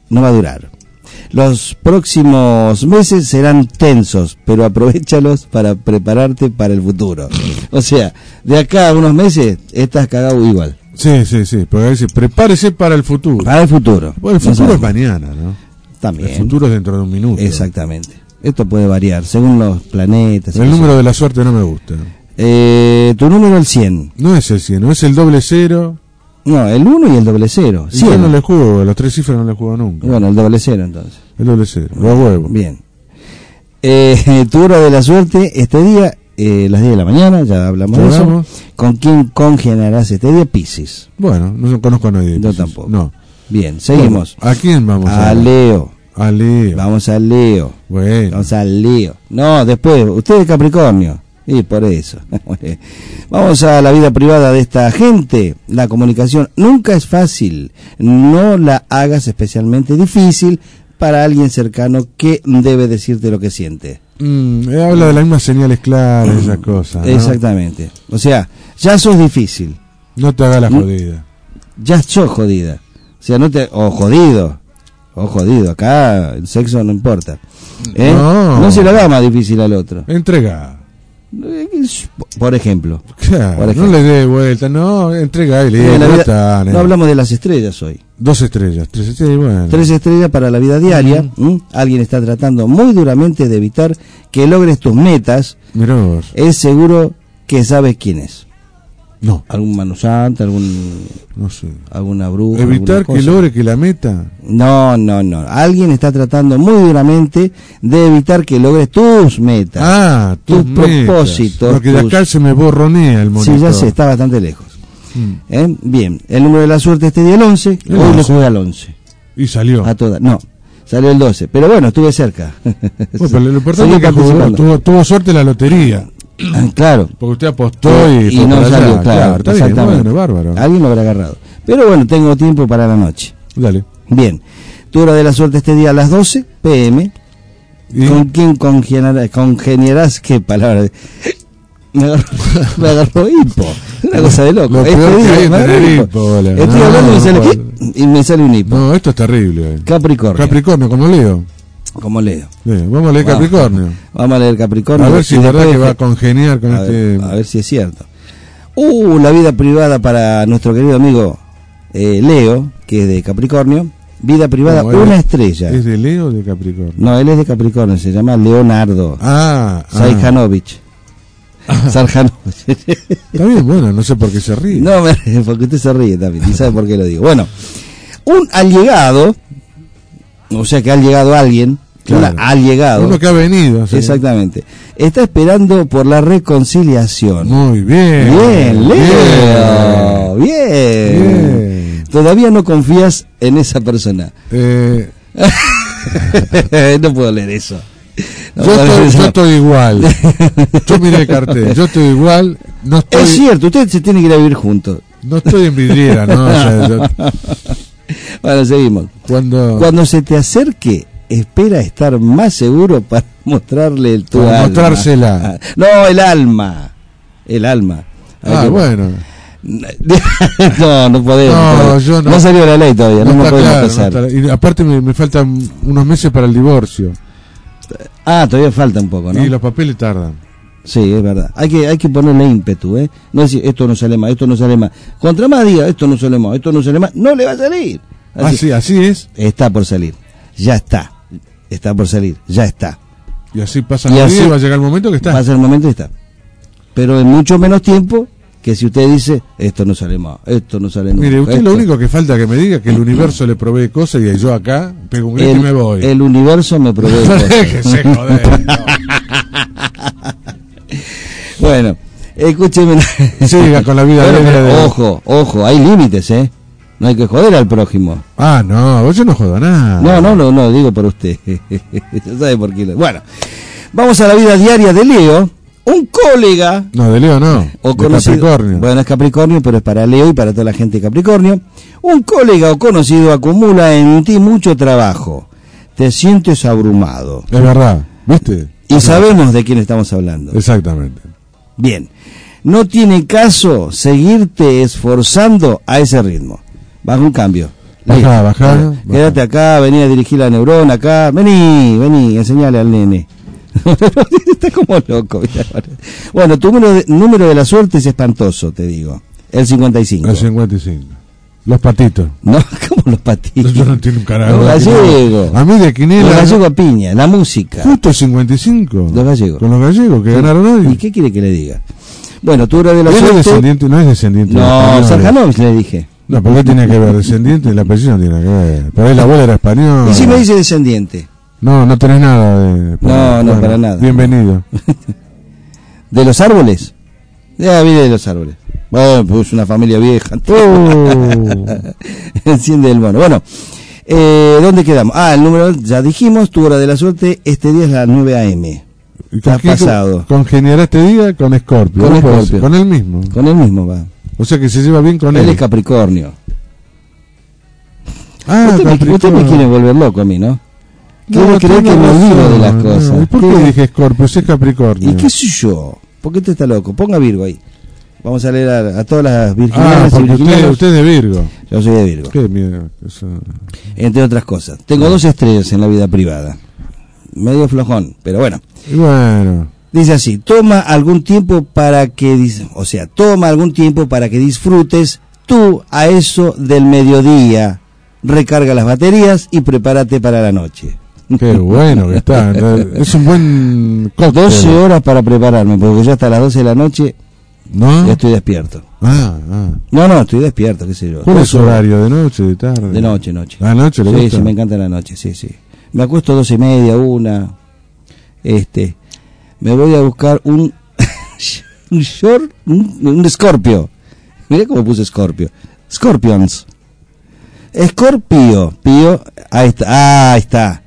Los próximos meses serán tensos, pero aprovéchalos para prepararte para el futuro. O sea, de acá a unos meses estás cagado igual. Sí, porque dice, prepárese para el futuro. Para el futuro. Bueno, el futuro es mañana, ¿no? También. El futuro es dentro de un minuto. Exactamente. Esto puede variar según los planetas. El número de la suerte no me gusta. Tu número el 100. No es el 100, no es el 00. No, el 1 y el 00. Yo no le juego, los 3 cifras no le juego nunca. Bueno, el 00 entonces. El 00, los huevos. Bien. Tu hora de la suerte este día, las 10 de la mañana, ya hablamos de eso. ¿Con quién congeniarás este día? Piscis. Bueno, no conozco a nadie. Yo tampoco. No. Bien, seguimos. Bueno, ¿a quién vamos a Leo. A Leo. Vamos a Leo. Bueno. Vamos a Leo. No, después, usted es Capricornio. Y por eso. Vamos a la vida privada de esta gente. La comunicación nunca es fácil. No la hagas especialmente difícil para alguien cercano que debe decirte lo que siente. Habla de las mismas señales claras, esas cosas, ¿no? Exactamente. O sea, ya sos difícil. No te hagas la jodida. Ya sos jodida. O sea, o jodido. O jodido. Acá el sexo no importa. No se le haga más difícil al otro. Entrega. Por ejemplo. Claro, no le dé vuelta, no, entrega y le no hablamos de las estrellas hoy. 2 estrellas, 3 estrellas, bueno. 3 estrellas para la vida diaria. Alguien está tratando muy duramente de evitar que logres tus metas. Mirá vos. Es seguro que sabes quién es. No. ¿Algún manusante, no sé, alguna bruja? ¿Evitar que logre que la meta? No. Alguien está tratando muy duramente de evitar que logres tus metas. Tus propósitos. Porque de acá se me borronea el monitor. Sí, ya sé, está bastante lejos. Bien, el número de la suerte este día el 11. Hoy le jugué al 11. ¿Y salió? A todas. No, salió el 12. Pero bueno, estuve cerca. Bueno, pero lo importante es que tuvo suerte en la lotería. Claro. Porque usted apostó y no salió, claro. Está bien, bueno, bárbaro. Alguien lo habrá agarrado. Pero bueno, tengo tiempo para la noche. Dale. Bien. Tu hora de la suerte este día a las 12 p.m. ¿Con quién congeniarás? ¿Qué palabra? Me agarró hipo. Una cosa de loco. Lo peor que hay es tener hipo, boludo. Estoy hablando y me sale y me sale un hipo. No, esto es terrible. Capricornio. Capricornio, como Leo. Como Leo. Bien, vamos a leer Capricornio. Vamos a leer Capricornio. A ver si es verdad que va a congeniar con este. A ver si es cierto. La vida privada para nuestro querido amigo Leo, que es de Capricornio. Vida privada, No, una estrella. ¿Es de Leo o de Capricornio? No, él es de Capricornio, se llama Leonardo Sajanovic. Sarjanovich. Está bien, bueno, no sé por qué se ríe. No, porque usted se ríe también, y sabe por qué lo digo. Bueno, un allegado, o sea que ha llegado alguien, claro. Ha llegado. Uno que ha venido. ¿Sí? Exactamente. Está esperando por la reconciliación. Muy bien. Bien, Leo. Bien. Todavía no confías en esa persona. No puedo leer eso. No, yo estoy igual. Yo miré el cartel. Yo estoy igual. No estoy... Es cierto, ustedes se tienen que ir a vivir juntos. No estoy en vidriera, ¿no? O sea, Bueno, seguimos. Cuando se te acerque, espera estar más seguro para mostrarle tu alma. Mostrársela. No, el alma. El alma. Bueno. No podemos. No, yo no. No salió la ley todavía, no podemos pasar. Y aparte me faltan unos meses para el divorcio. Todavía falta un poco, ¿no? Y los papeles tardan. Sí, es verdad. Hay que ponerle ímpetu, ¿eh? No decir, esto no sale más, esto no sale más. Contra más diga, esto no sale más, no le va a salir. Así es. Está por salir. Ya está. Está por salir. Ya está. Y así pasa la vida y va a llegar el momento que está. Va a ser el momento que está. Pero en mucho menos tiempo que si usted dice, esto no sale más, esto no sale nunca. Mire, usted lo único que falta que me diga que el universo le provee cosas y yo acá pego un grito y me voy. El universo me provee cosas. Déjese joder. Bueno, escúcheme. Siga con la vida de... Ojo, hay límites, ¿eh? No hay que joder al prójimo. No, yo no jodo nada. No, digo por usted. ¿Sabe por qué? Bueno, vamos a la vida diaria de Leo. Un colega. No, de Leo no. O de Capricornio. Bueno, es Capricornio, pero es para Leo y para toda la gente de Capricornio. Un colega o conocido acumula en ti mucho trabajo. Te sientes abrumado. Es verdad, ¿viste? Y sabemos de quién estamos hablando. Exactamente. Bien. No tiene caso seguirte esforzando a ese ritmo. Baja un cambio. Baja. Quédate acá, vení a dirigir la neurona acá. Vení, enseñale al nene. Está como loco. Bueno, tu número de la suerte es espantoso, te digo. El 55. El 55. Los patitos. No, ¿cómo los patitos? Yo no entiendo un carajo. Los gallegos. A mí de quinela. Los gallegos a piña, la música. Justo el 55. Los gallegos. Con los gallegos que ganaron hoy. ¿Y qué quiere que le diga? Bueno, tu hora de la suerte. No es descendiente. No, Sarjanovich le dije. No, ¿por qué tiene que ver descendiente? La apellido no tiene que ver. Pero ahí la abuela era española. ¿Y si me dice descendiente? No tenés nada de... No, para nada. Bienvenido. ¿De los árboles? Ya viene de los árboles. Bueno, pues una familia vieja. Enciende el mono. Bueno, ¿dónde quedamos? El número, ya dijimos, tu hora de la suerte, este día es las 9 a.m. Está pasado. ¿Congeniará este día con Escorpio? Con él mismo. Con él mismo va. O sea que se lleva bien con él. Él es Capricornio. Usted me quiere volver loco a mí, ¿no? Quiero creer que me olvido de las cosas. ¿Por qué dije Escorpio? Si es Capricornio. ¿Y qué soy yo? ¿Por qué usted está loco? Ponga Virgo ahí. Vamos a leer a todas las virginianas y virginianos. Usted es de Virgo. Yo soy de Virgo. Qué miedo. Eso... Entre otras cosas. Tengo 2 estrellas en la vida privada. Medio flojón, pero bueno. Dice así, toma algún tiempo para que disfrutes tú a eso del mediodía. Recarga las baterías y prepárate para la noche. Qué bueno que está. Es un buen cóctel. 12 horas para prepararme, porque yo hasta las 12 de la noche ya estoy despierto. No, estoy despierto, qué sé yo. ¿Cuál es su horario? ¿De noche, de tarde? De noche. ¿La noche le gusta? Sí, me encanta la noche, sí. Me acuesto 12:30, 1. Me voy a buscar un short, un Scorpio. Mirá cómo puse Scorpio. Scorpions. Escorpio, Pío, ahí está.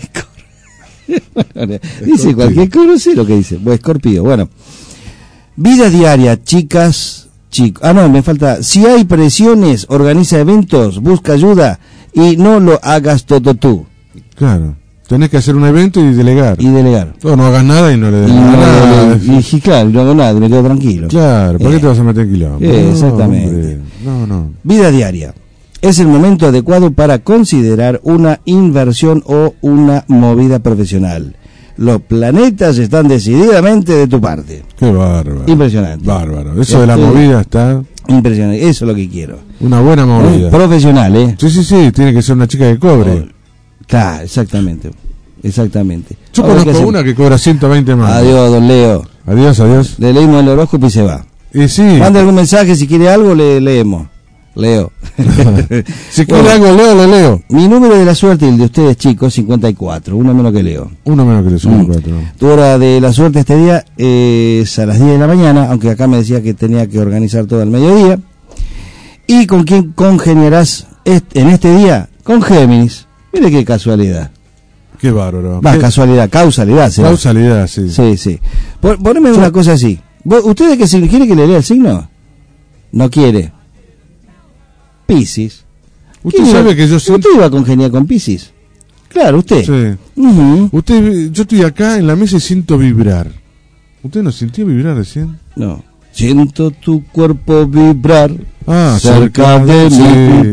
Dice cualquier cosa, no sé lo que dice. Escorpio, bueno. Vida diaria, chicos. Me falta. Si hay presiones, organiza eventos, busca ayuda y no lo hagas todo tú. Claro. Tenés que hacer un evento y delegar. No, no hagas nada y no le des nada. Y claro, no hago nada, me quedo tranquilo. Claro, ¿por qué te vas a meter en quilombo? Exactamente. No. Vida diaria. Es el momento adecuado para considerar una inversión o una movida profesional. Los planetas están decididamente de tu parte. Qué bárbaro. Impresionante. Bárbaro. Eso de la movida está... Impresionante. Eso es lo que quiero. Una buena movida. Profesional, ¿eh? Sí. Tiene que ser una chica que cobre. Claro, exactamente. Yo conozco una que cobra 120 más. Adiós, don Leo. Adiós. Le leímos el horóscopo y se va. Y sí. Manda algún mensaje, si quiere algo, le leemos. Leo. Si quiere algo, le leo. Mi número de la suerte y el de ustedes, chicos, 54. Uno menos que Leo. 54. Tu hora de la suerte este día es a las 10 de la mañana, aunque acá me decía que tenía que organizar todo al mediodía. ¿Y con quién congeniarás en este día? Con Géminis. Mire qué casualidad. Qué bárbaro. Casualidad, causalidad. ¿sí? Causalidad, sí. Sí. Poneme una cosa así. ¿Usted de qué signo quiere que le lea el signo? No quiere. Piscis. Usted sabe que yo ¿Usted iba a congeniar con Piscis? Claro, usted. Sí. Yo estoy acá en la mesa y siento vibrar. ¿Usted no sintió vibrar recién? No. Siento tu cuerpo vibrar cerca de mí.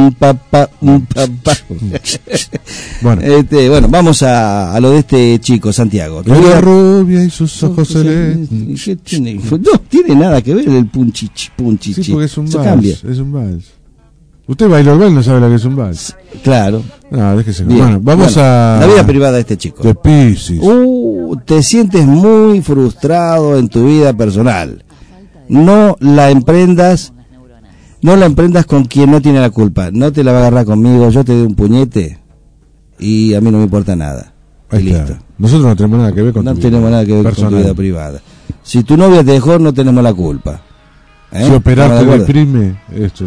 Bueno, vamos a lo de este chico, Santiago. La rubia y sus ojos celestes. No tiene nada que ver el punchichi. Sí, porque es un vals. Cambia. Es un vals. Usted bailó el vals, no sabe lo que es un vals. Claro. No, déjese. Bien. Bueno, vamos a... La vida privada de este chico. De Piscis. Te sientes muy frustrado en tu vida personal. No la emprendas con quien no tiene la culpa. No te la va a agarrar conmigo, yo te doy un puñete y a mí no me importa nada. Ahí y está. listo. Nosotros no tenemos nada que ver con no tu tenemos vida nada que ver personal. con tu vida privada. Si tu novia te dejó, no tenemos la culpa. Si operar te deprime, esto.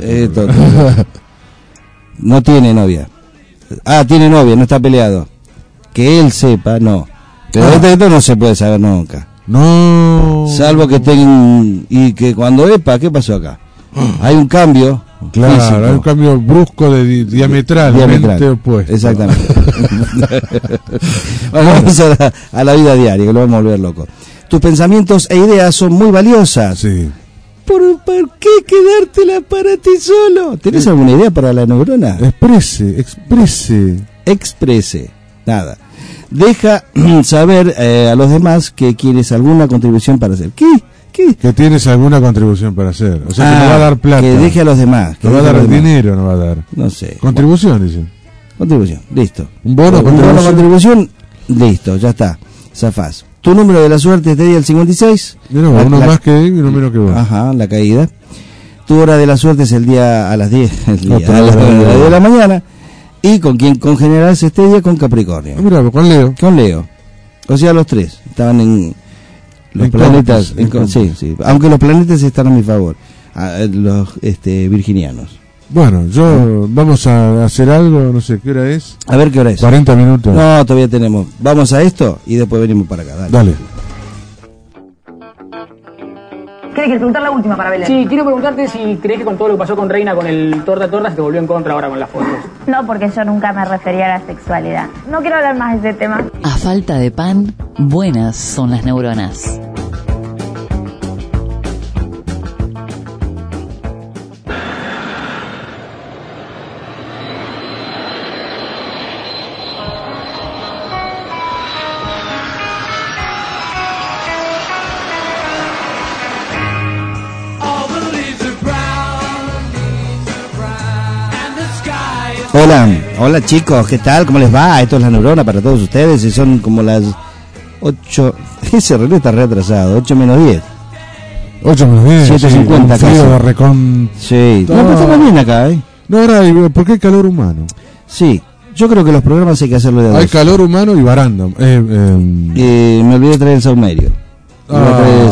No tiene novia. Tiene novia, no está peleado. Que él sepa, no. Pero esto no se puede saber nunca. No. Salvo que tengan... Y que cuando ¿qué pasó acá? Hay un cambio. Claro, físico. hay un cambio brusco de diametralmente opuesto. Exactamente. Bueno, vamos a la vida diaria, que lo vamos a volver loco. Tus pensamientos e ideas son muy valiosas. Sí. ¿Por qué quedártela para ti solo? ¿Tenés alguna idea para la neurona? Exprese. Nada. Deja saber a los demás que quieres alguna contribución para hacer. ¿Qué? Que tienes alguna contribución para hacer. O sea, que no va a dar plata. Que deje a los demás. No va a dar dinero, no va a dar. No sé. Contribución, dicen. Contribución, listo. Un bono, contribución, listo, ya está. Zafás. Tu número de la suerte este día el 56. Uno más que él y uno menos que vos. Ajá, la caída. Tu hora de la suerte es el día a las 10, a las 10 de la mañana. ¿Y con quién congeniarás este día? Con Capricornio. Mira, con Leo. Con Leo. O sea, los tres estaban en los planetas. Sí. Aunque los planetas están a mi favor. Los virginianos. Bueno, vamos a hacer algo, no sé qué hora es. A ver qué hora es. 40 minutos. No, todavía tenemos. Vamos a esto y después venimos para acá. Dale. ¿Querés que preguntar la última para Belén? Sí, quiero preguntarte si crees que con todo lo que pasó con Reina, con el torta se te volvió en contra ahora con las fotos. No, porque yo nunca me refería a la sexualidad. No quiero hablar más de ese tema. A falta de pan, buenas son las neuronas. Hola chicos, ¿qué tal? ¿Cómo les va? Esto es La Neurona para todos ustedes y son como las 8... Ese reloj está retrasado, 8 menos 10. 8 menos 10. 7:50 casi. Sí, no, pero estamos bien acá, No, ahora, ¿por qué hay calor humano? Sí, yo creo que los programas hay que hacerlo de dos. Hay calor humano y baranda. Me olvidé de traer el saumerio. Me olvidé de traer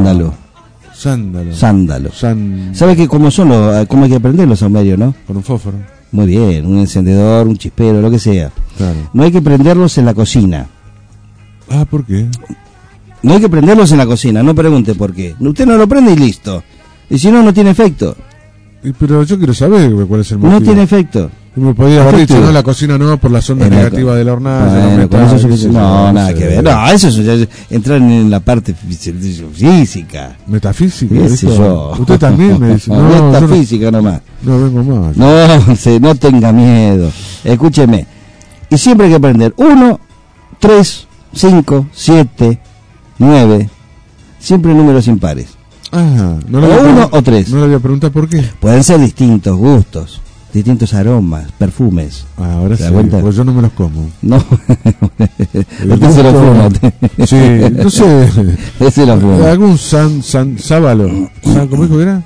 sándalo. ¿Sabes que cómo hay que aprender los saumerios, no? Con un fósforo. Muy bien, un encendedor, un chispero, lo que sea. Claro. No hay que prenderlos en la cocina. ¿Por qué? No hay que prenderlos en la cocina, no pregunte por qué. Usted no lo prende y listo. Y si no, no tiene efecto. Pero yo quiero saber cuál es el motivo. No tiene efecto. Me podía haber dicho, no, la cocina no, por la sonda negativa de la hornalla. Bueno, con eso no, nada que ver. No, eso ya es entrar en la parte física. ¿Metafísica? Usted también me dice. No, metafísica nomás. No vengo más. No tenga miedo. Escúcheme. Y siempre hay que aprender 1, 3, 5, 7, 9. Siempre números impares. Ah, o 1 o 3. No le voy a preguntar por qué. Pueden ser distintos gustos, distintos aromas, perfumes. Ahora sí, pues yo no me los como. No. Usted se lo fuma. Sí, no sé. Se lo fuma. Algún sábalo. ¿Cómo dijo que era?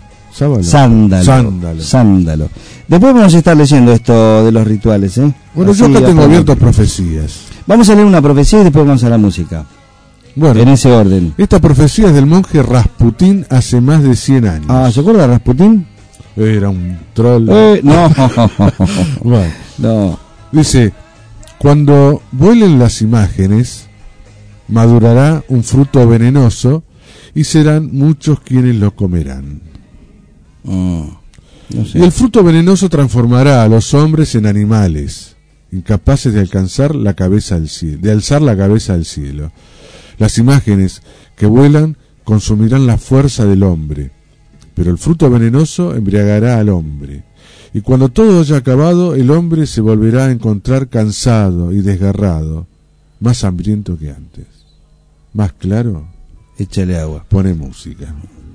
Sándalo. Después vamos a estar leyendo esto de los rituales, ¿eh? Bueno, así yo acá tengo abiertas profecías. Vamos a leer una profecía y después vamos a la música. Bueno, en ese orden. Esta profecía es del monje Rasputín hace más de 100 años. Ah, ¿se acuerda de Rasputín? Era un troll. No. Bueno, no. Dice, cuando vuelen las imágenes, madurará un fruto venenoso y serán muchos quienes lo comerán. No sé. Y el fruto venenoso transformará a los hombres en animales, incapaces de alzar la cabeza al cielo. Las imágenes que vuelan consumirán la fuerza del hombre, pero el fruto venenoso embriagará al hombre. Y cuando todo haya acabado, el hombre se volverá a encontrar cansado y desgarrado, más hambriento que antes. ¿Más claro? Échale agua. Pone música.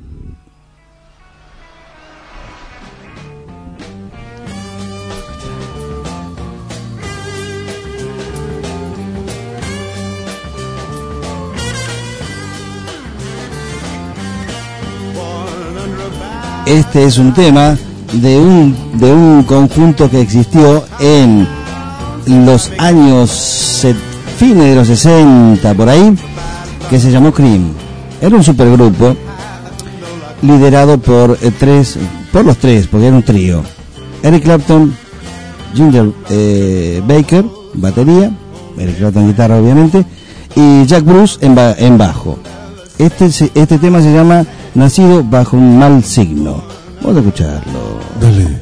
Este es un tema de un conjunto que existió en los años fines de los 60 por ahí, que se llamó Cream. Era un supergrupo liderado por los tres, porque era un trío: Eric Clapton, Ginger Baker, batería, Eric Clapton guitarra obviamente, y Jack Bruce en bajo. Este tema se llama Nacido bajo un mal signo. Vamos a escucharlo. Dale.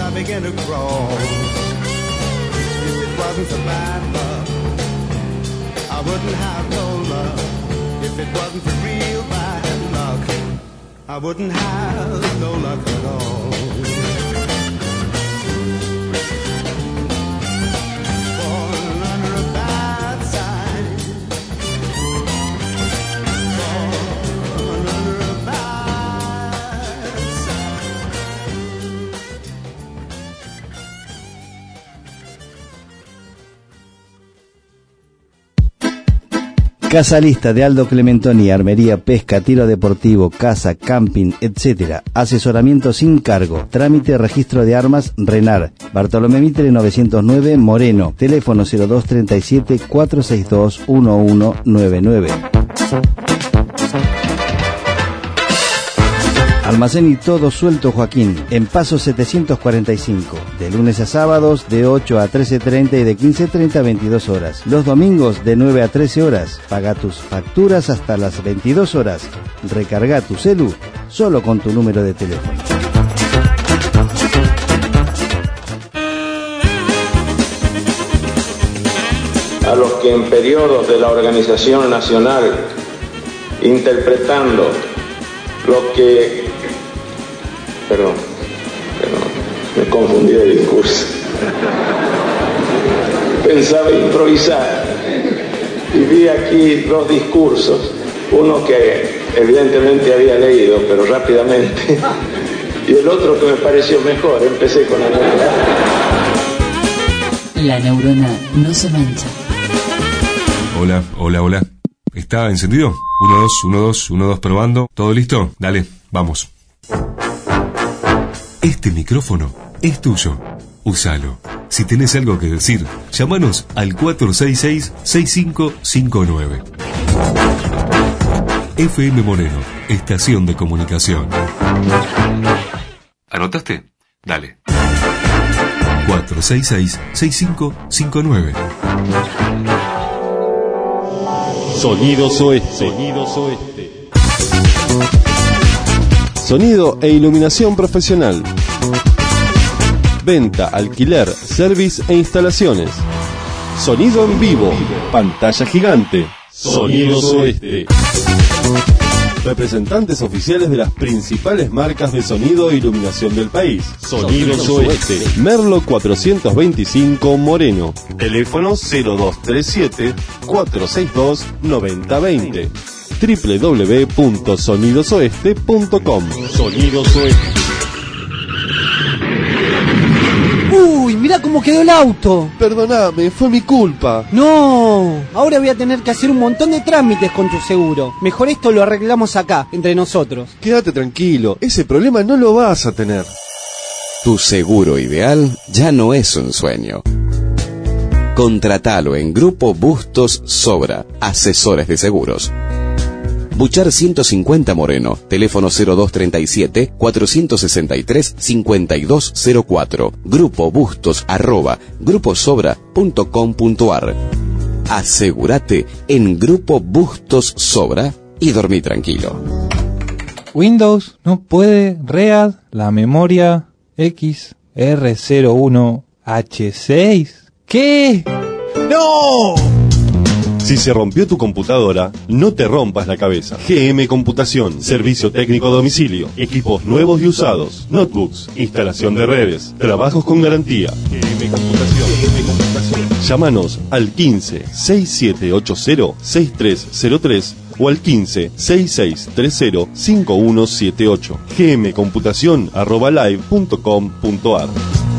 I began to crawl. If it wasn't for bad luck, I wouldn't have no luck. If it wasn't for real bad luck, I wouldn't have no luck at all. Born under a bad sign, born under a bad sign. Casa Lista de Aldo Clementoni, armería, pesca, tiro deportivo, casa, camping, etc. Asesoramiento sin cargo. Trámite, registro de armas, RENAR. Bartolomé Mitre 909, Moreno. Teléfono 0237 462 1199. Almacén y todo suelto Joaquín, en Paso 745, de lunes a sábados de 8 a 13:30 y de 15:30 a 22 horas. Los domingos de 9 a 13 horas. Paga tus facturas hasta las 22 horas. Recarga tu celu solo con tu número de teléfono. A los que en periodos de la organización nacional, interpretando lo que... Perdón, me confundí de discurso. Pensaba improvisar y vi aquí dos discursos, uno que evidentemente había leído, pero rápidamente, y el otro que me pareció mejor. Empecé con la neurona. La neurona no se mancha. Hola, hola, hola. ¿Está encendido? 1, 2, 1, 2, 1, 2, probando. ¿Todo listo? Dale, vamos. Este micrófono es tuyo. Úsalo. Si tenés algo que decir, llámanos al 466-6559. FM Moreno, estación de comunicación. ¿Anotaste? Dale. 466-6559. Sonidos Oeste. Sonidos Oeste. Sonido e iluminación profesional. Venta, alquiler, service e instalaciones. Sonido en vivo. Pantalla gigante. Sonidos Oeste. Representantes oficiales de las principales marcas de sonido e iluminación del país. Sonidos Oeste. Merlo 425 Moreno. Teléfono 0237 462 9020. www.sonidosoeste.com. Sonidos Oeste. Uy, mirá cómo quedó el auto. Perdóname, fue mi culpa. No, ahora voy a tener que hacer un montón de trámites con tu seguro. Mejor esto lo arreglamos acá, entre nosotros. Quédate tranquilo, ese problema no lo vas a tener. Tu seguro ideal ya no es un sueño. Contratalo en Grupo Bustos Sobra, asesores de seguros. Buchar 150 Moreno, teléfono 0237 463 5204, Grupo Bustos @gruposobra.com.ar. Asegúrate en Grupo Bustos Sobra y dormí tranquilo. Windows no puede READ la memoria XR01H6. ¿Qué? ¡No! Si se rompió tu computadora, no te rompas la cabeza. GM Computación, servicio técnico a domicilio, equipos nuevos y usados, notebooks, instalación de redes, trabajos con garantía. GM Computación. Llámanos al 15 6780 6303 o al 15 6630 5178. gmcomputacion@live.com.ar.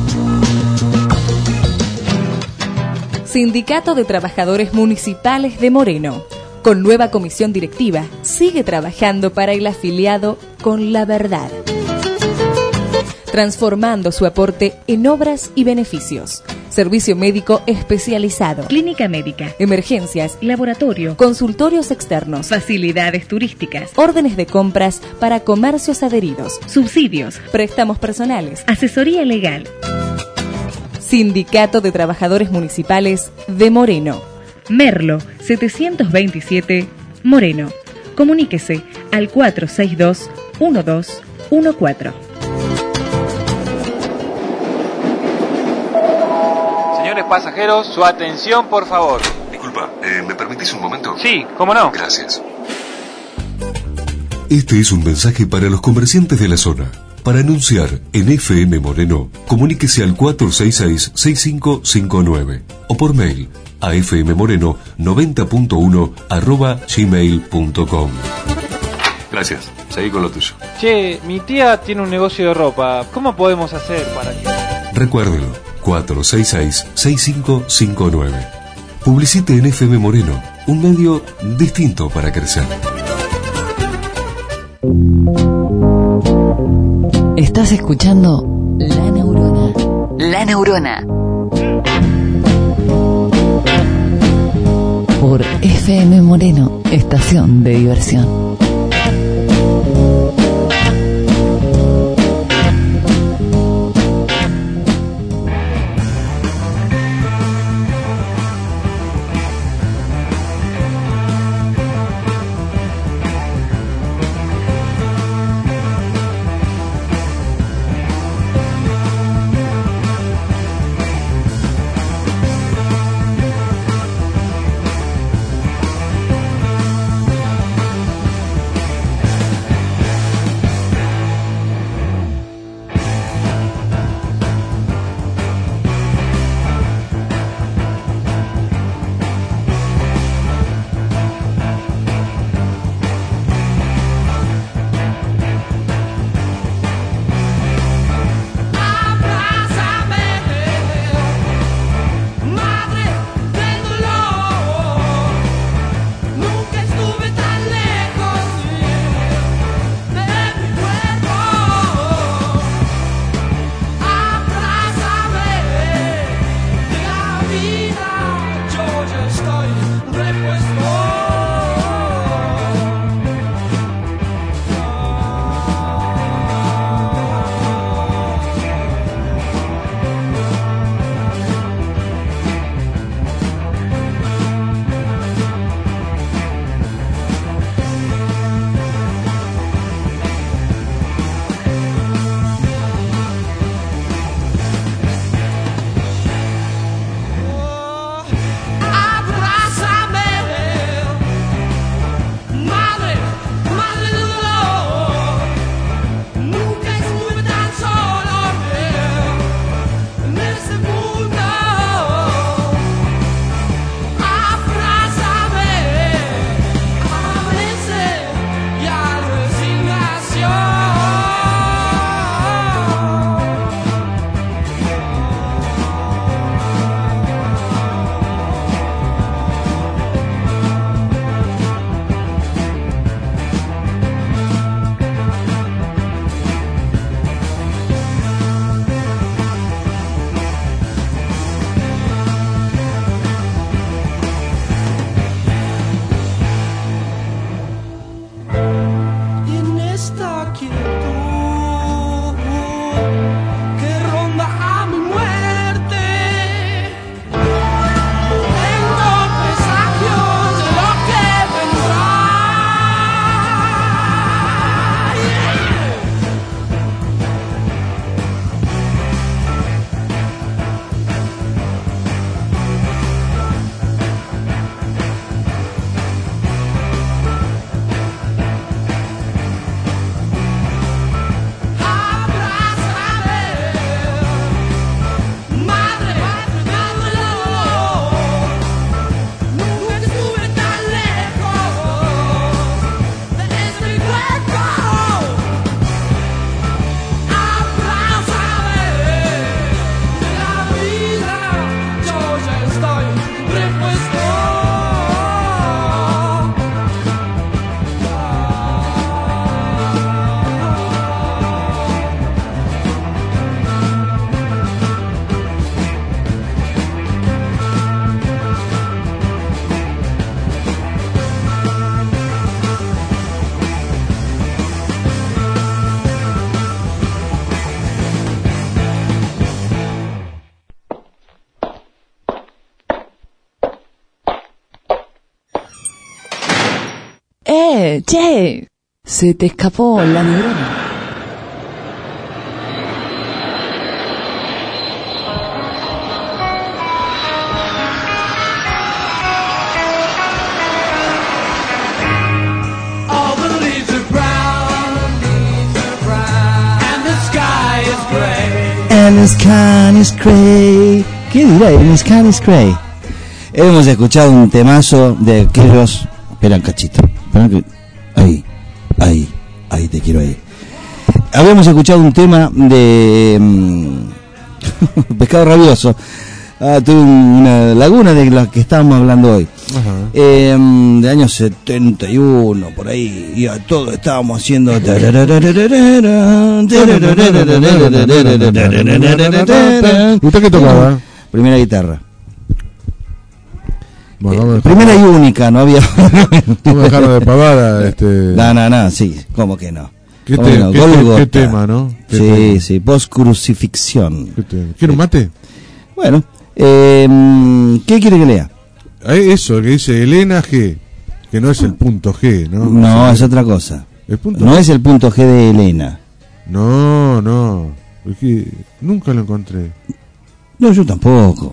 Sindicato de Trabajadores Municipales de Moreno. Con nueva comisión directiva, sigue trabajando para el afiliado con la verdad, transformando su aporte en obras y beneficios. Servicio médico especializado, clínica médica, emergencias, laboratorio, consultorios externos, facilidades turísticas, órdenes de compras para comercios adheridos, subsidios, préstamos personales, asesoría legal. Sindicato de Trabajadores Municipales de Moreno. Merlo 727 Moreno. Comuníquese al 462-1214. pasajeros, su atención, por favor. Disculpa, ¿me permitís un momento? Sí, ¿cómo no? Gracias. Este es un mensaje para los comerciantes de la zona. Para anunciar en FM Moreno, comuníquese al 466-6559 o por mail a fmmoreno90.1@gmail.com. Gracias, seguí con lo tuyo. Che, mi tía tiene un negocio de ropa. ¿Cómo podemos hacer para que...? Recuérdelo, 466-6559. Publicite en FM Moreno, un medio distinto para crecer. Estás escuchando La Neurona. La Neurona. Por FM Moreno, estación de diversión. Che, se te escapó la neurona. sky is cray. ¿Qué dirá? In the sky is cray. Hemos escuchado un temazo de aquellos. Espera un cachito. Ahí te quiero ahí. Habíamos escuchado un tema de Pescado Rabioso. Tuve una laguna de la que estábamos hablando hoy. De años 71 por ahí, y a todo estábamos haciendo. ¿Usted qué tocaba? Primera guitarra. Bueno, primera y única, no había. Vamos a dejarlo de pavada. No, sí, ¿cómo que no? ¿Qué tema, no? Sí, post-crucifixión. ¿Quiere un mate? Bueno, ¿qué quiere que lea? Eso, que dice Elena G, que no es el punto G, ¿no? No, es otra cosa. No es el punto G de Elena. No, es que nunca lo encontré. No, yo tampoco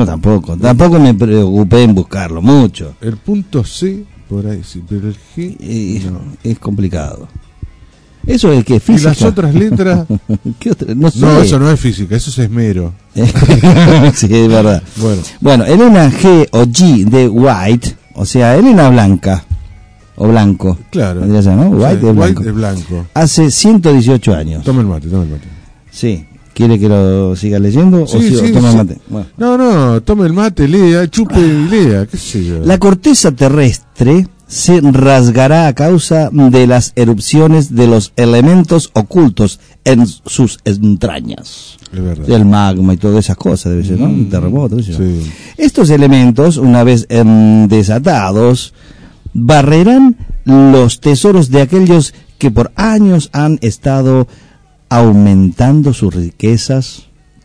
me preocupé en buscarlo mucho. El punto C, por ahí sí, pero el G no. Es complicado. Eso es que física. ¿Y las otras letras? ¿Qué otra? No sé. No, eso no es física, eso es esmero. Sí, es verdad. Bueno, Elena G o G de White, o sea, Elena Blanca o Blanco. Claro. ¿No? White, sí, es blanco. Hace 118 años. Toma el mate. Sí. ¿Quiere que lo siga leyendo? Sí, o toma el mate? Bueno. No, tome el mate, lea, chupe y lea, qué sé yo. La corteza terrestre se rasgará a causa de las erupciones de los elementos ocultos en sus entrañas. Es verdad. El magma y todas esas cosas, debe ser, ¿no? Un terremoto, sí. Estos elementos, una vez desatados, barrerán los tesoros de aquellos que por años han estado aumentando sus riquezas,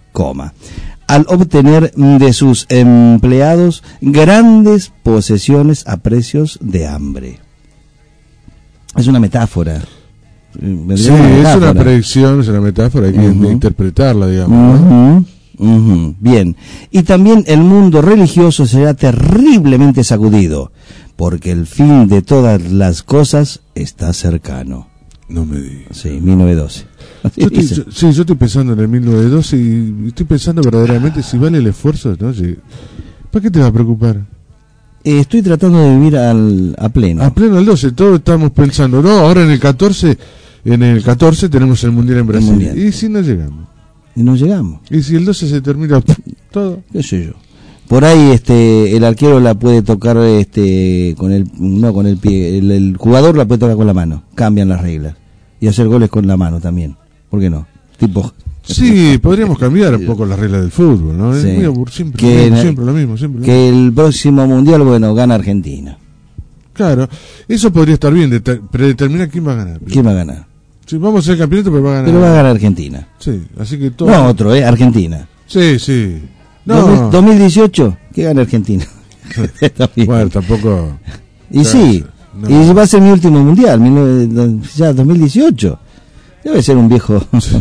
al obtener de sus empleados grandes posesiones a precios de hambre. Es una metáfora. Es una predicción, es una metáfora, hay que interpretarla, digamos. ¿No? Bien. Y también el mundo religioso será terriblemente sacudido, porque el fin de todas las cosas está cercano. No me digas. Sí, 1912. Yo estoy pensando en el 1912 y estoy pensando verdaderamente si vale el esfuerzo, ¿no? ¿Para qué te va a preocupar? Estoy tratando de vivir a pleno. A pleno el 12, todos estamos pensando, no, ahora en el 14 tenemos el Mundial en Brasil. ¿Y si no llegamos? Y no llegamos. ¿Y si el 12 se termina todo? ¿Qué sé yo? Por ahí el arquero la puede tocar con el pie, el jugador la puede tocar con la mano. Cambian las reglas. Y hacer goles con la mano también. ¿Por qué no? Sí, podríamos cambiar un poco las reglas del fútbol, ¿no? Sí. Es muy aburrido, siempre lo mismo. Que el próximo mundial, gana Argentina. Claro, eso podría estar bien, predeterminar quién va a ganar. ¿Quién va a ganar? Sí, vamos a hacer el campeonato, pero va a ganar. Pero va a ganar Argentina. Sí, así que todo. No, otro, Argentina. Sí. No. 2018, que gana Argentina. Bueno, tampoco. Y sí. No. Y va a ser mi último mundial, ya 2018. Debe ser un viejo. Sí.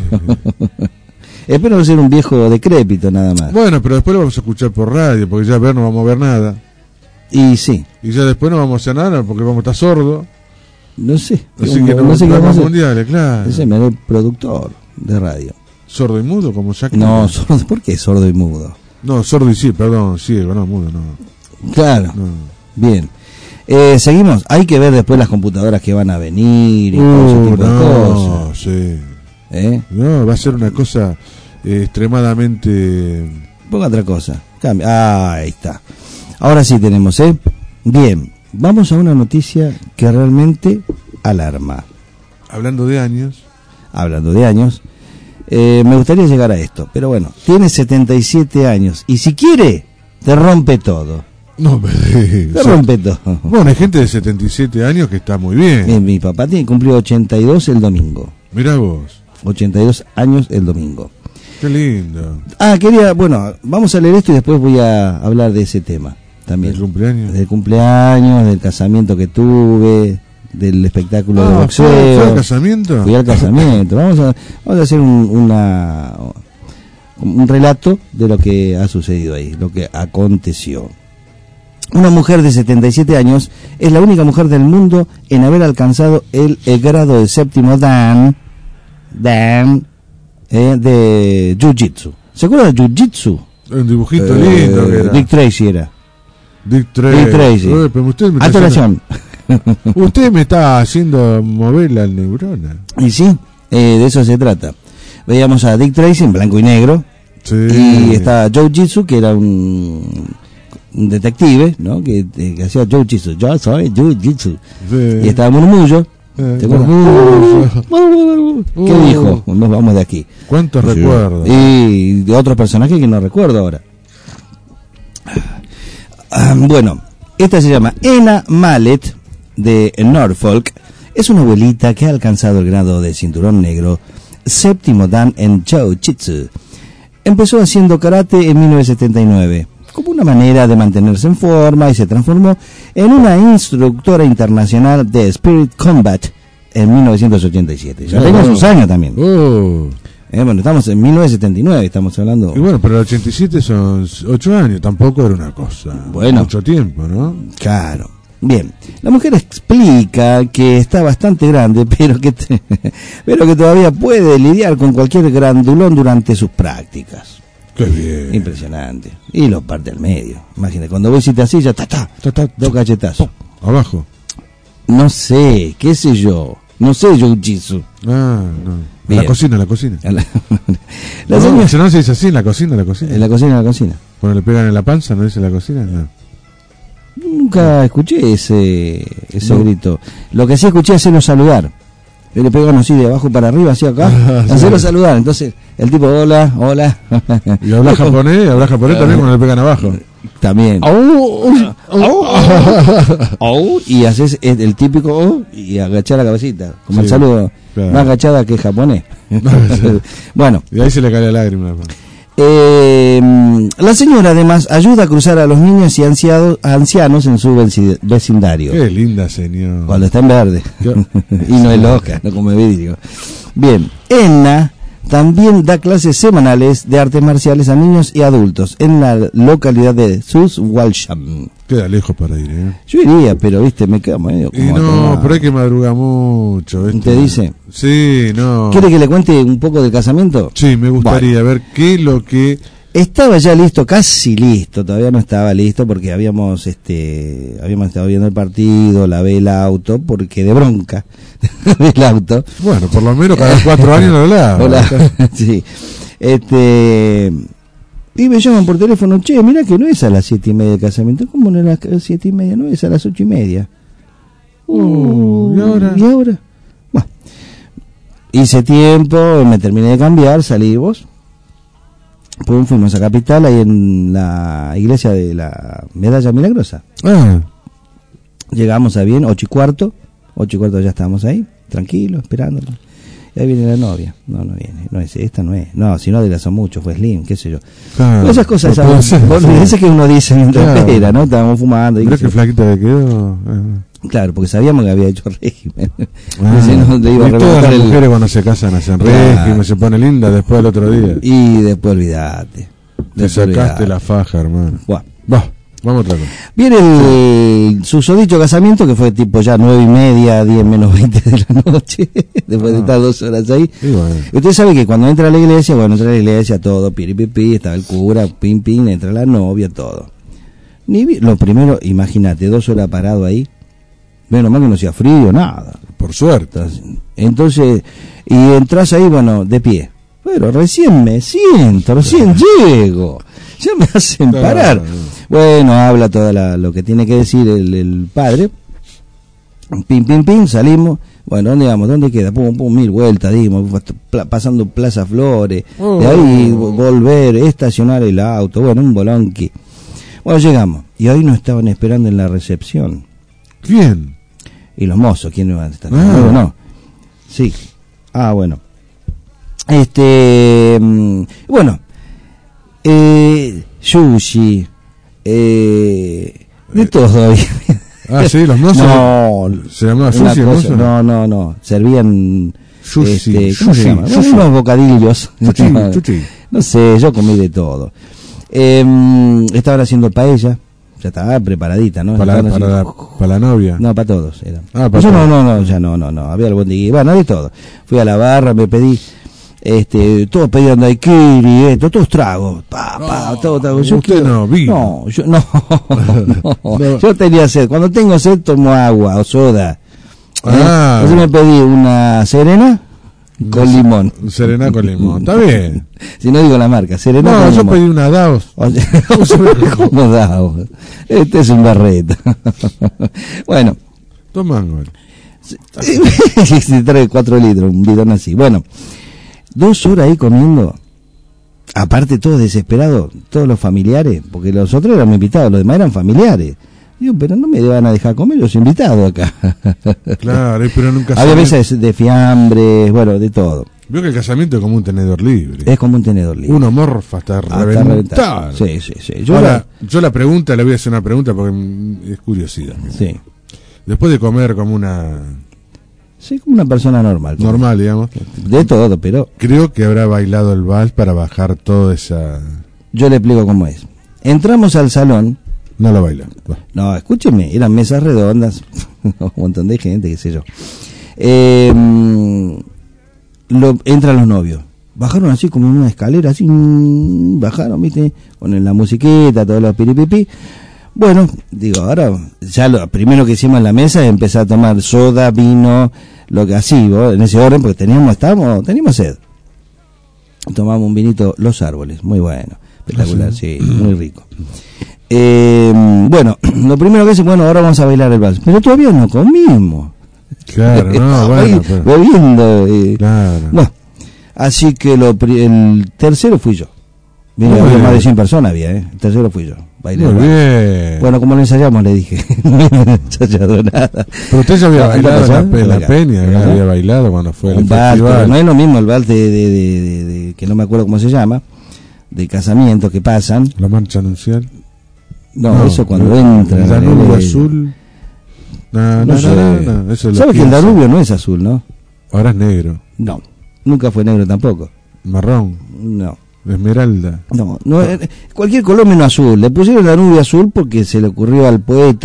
Espero no ser un viejo decrépito nada más. Bueno, pero después lo vamos a escuchar por radio, porque ya no vamos a ver nada. Y sí. Y ya después no vamos a hacer nada porque vamos a estar sordos. No sé. Así que no sé qué vamos a mundiales, claro. Ese me haré productor de radio. ¿Sordo y mudo como Jack? No, sordo, ¿por qué sordo y mudo? No, sordo y ciego, perdón, ciego, no, mudo, no. Claro. No. Bien. Seguimos, hay que ver después las computadoras que van a venir y todo ese tipo de cosas. Sí. No, va a ser una cosa extremadamente. Ponga otra cosa. Cambia. Ahí está. Ahora sí tenemos, Bien, vamos a una noticia que realmente alarma. Hablando de años. Me gustaría llegar a esto, pero bueno, tiene 77 años y si quiere, te rompe todo. No me digas. Te rompe todo. Bueno, hay gente de 77 años que está muy bien. Mi papá cumplió 82 el domingo. Mirá vos. 82 años el domingo. Qué lindo. Vamos a leer esto y después voy a hablar de ese tema también. ¿Del cumpleaños, del casamiento que tuve, del espectáculo de boxeo. ¿Fue al casamiento? Fui al casamiento. Vamos a hacer un relato de lo que ha sucedido ahí, lo que aconteció. Una mujer de 77 años es la única mujer del mundo en haber alcanzado el grado de séptimo Dan, de Jiu-Jitsu. ¿Se acuerdan de Jiu-Jitsu? Un dibujito lindo que era. Dick Tracy era. Dick Tracy. Pero usted me usted me está haciendo mover la neurona. Y sí, de eso se trata. Veíamos a Dick Tracy en blanco y negro. Sí. Y estaba Joe Jitsu, que era un detective, ¿no? Que hacía Joe Jitsu. Yo soy Joe Jitsu. Sí. Y estaba Murmullo. ¿Te acuerdas? ¿Qué dijo? Nos vamos de aquí. ¿Cuántos recuerdos? Y de otros personajes que no recuerdo ahora. Bueno, esta se llama Enna Mallet, de Norfolk. Es una abuelita que ha alcanzado el grado de cinturón negro, séptimo dan en Jiu-Jitsu. Empezó haciendo karate en 1979, como una manera de mantenerse en forma, y se transformó en una instructora internacional de Spirit Combat en 1987. Ya tengo sus años también. Bueno, estamos en 1979, estamos hablando. Y bueno, pero el 87 son 8 años, tampoco era una cosa. Bueno. Mucho tiempo, ¿no? Claro. Bien, la mujer explica que está bastante grande, pero que todavía puede lidiar con cualquier grandulón durante sus prácticas. Qué bien. Impresionante. Y lo parte al medio. Imagínate, cuando vos hiciste así, ya dos cachetazos. Abajo. No sé, qué sé yo. No sé Jiu-Jitsu. Ah, no. Bien. La cocina. La No, si no se dice así, en la cocina. En la cocina. Cuando le pegan en la panza, ¿no dice la cocina? No. Nunca escuché ese grito. Lo que sí escuché es hacerlo saludar. Le pegan así de abajo para arriba, así acá, hacerlo saludar. Entonces, el tipo, hola. Y habla japonés también cuando le pegan abajo. También. Y haces el típico y agachar la cabecita, como el saludo, claro. Más agachada que japonés. Bueno. Y ahí se le cae la lágrima. La señora además ayuda a cruzar a los niños y ancianos en su vecindario. Qué linda señora. Cuando está en verde. Y no es loca, no come vidrio. Bien, Enna también da clases semanales de artes marciales a niños y adultos en la localidad de Walsham. Queda lejos para ir, ¿eh? Yo iría, pero viste, me quedo medio como no, pero hay que madrugar mucho. ¿Te dice? Sí, no. ¿Quiere que le cuente un poco del casamiento? Sí, me gustaría ver qué es lo que... Estaba ya listo, casi listo, todavía no estaba listo porque habíamos estado viendo el partido, lavé el auto, porque de bronca, lavé el auto. Bueno, por lo menos cada 4 años lo lavo. Sí. Y me llaman por teléfono, che, mira que no es a las 7:30 el casamiento. ¿Cómo no es a las 7:30? No es a las 8:30. ¿Y ahora? Bueno, hice tiempo, me terminé de cambiar, salimos. Pues fuimos a Capital, ahí en la iglesia de la Medalla Milagrosa. Llegamos a bien, 8:15. 8:15 ya estábamos ahí, tranquilos, esperándolo. Y ahí viene la novia. No viene. Esta no es. No, si no adelgazó mucho, fue slim, qué sé yo. Claro, esas cosas, esas que uno dice mientras espera, ¿no? Estábamos fumando. Mira qué flaquita le quedó. Claro, porque sabíamos que había hecho régimen. Y todas las mujeres cuando se casan hacen régimen, se pone linda después del otro día. Y después olvidate. Te sacaste la faja, hermano. Vamos otra cosa. Viene el susodicho casamiento, que fue tipo ya 9:30, 10 menos 20 de la noche, después de estar 2 horas ahí. Bueno. Usted sabe que cuando entra a la iglesia, todo, piripipi, estaba el cura, pim, entra la novia, todo. Lo primero, imagínate, 2 horas parado ahí. Menos mal que no hacía frío, nada. Por suerte. Entonces, y entras ahí, de pie. Pero recién llego. Ya me hacen parar. Bueno, habla toda lo que tiene que decir el padre. Pim, salimos. Bueno, ¿dónde vamos? ¿Dónde queda? Pum, 1000 vueltas, dimos, pasando Plaza Flores. De ahí volver, estacionar el auto. Bueno, un bolonqui. Bueno, llegamos. Y hoy nos estaban esperando en la recepción. ¿Quién? Y los mozos, ¿quién no va a estar? No. Sí. Bueno. Bueno. Sushi. De todo. Sí, los mozos. No. ¿Se llamaba sushi el mozo? No. Servían. Sushi. ¿Cómo se llama? Unos bocadillos. Chuchi. No sé, yo comí de todo. Estaban haciendo paella. Ya estaba preparadita, ¿no? Para la novia. No, para todos. Era. Para yo no. Había el buen de bueno, de todo. Fui a la barra, me pedí todos pedían daiquiri, todos tragos, todo. Usted no, vino. No, yo no. Yo tenía sed. Cuando tengo sed tomo agua o soda. Entonces me pedí una Serena con limón. Serena con limón, está bien. Si no digo la marca, Serena con limón. No, yo pedí una Daos. ¿Cómo Daos? Este es un Barreta. Bueno. Toma, güey. Se trae 4 litros, un bidón así. Bueno, 2 horas ahí comiendo. Aparte todos desesperados, todos los familiares, porque los otros eran invitados, los demás eran familiares. Digo, pero no me van a dejar comer, yo soy invitado acá. Claro, pero nunca había mesas de fiambres, bueno, de todo. Veo que el casamiento es como un tenedor libre. Es como un tenedor libre. Uno morfa hasta reventar. Sí. Yo la pregunta, le voy a hacer una pregunta porque es curiosidad. Sí. Después de comer como una... Sí, como una persona normal. Normal, digamos. De todo, pero... Creo que habrá bailado el vals para bajar toda esa... Yo le explico cómo es. Entramos al salón... No lo baila. No, escúcheme, eran mesas redondas, un montón de gente, qué sé yo. Entran los novios. Bajaron así como en una escalera, así, bajaron, viste, con la musiqueta, todos los piripipi. Bueno, digo, ahora, ya lo primero que hicimos en la mesa es empezar a tomar soda, vino, lo que así, ¿vos? En ese orden, porque teníamos sed. Tomamos un vinito Los Árboles, muy bueno, espectacular, sí, muy rico. Bueno, lo primero que hice, bueno, ahora vamos a bailar el vals, pero todavía no comimos. Claro, no, bueno, pero... bebiendo. Claro. Bueno, así que el tercero fui yo. Había más de 100 personas, el tercero fui yo. Bailé. Muy bien. Bueno, como lo ensayamos, le dije, no había ensayado nada. Pero usted ya había bailado en la Peña, ya había bailado cuando fue el vals, festival. pero no es lo mismo el vals de que no me acuerdo cómo se llama, de casamiento que pasan. La marcha nupcial. No, eso cuando entra. El Danubio azul. No sé. ¿Sabes que el Danubio no es azul, no? Ahora es negro. No, nunca fue negro tampoco. Marrón. No. Esmeralda. No, cualquier color menos azul. Le pusieron Danubio azul porque se le ocurrió al poeta.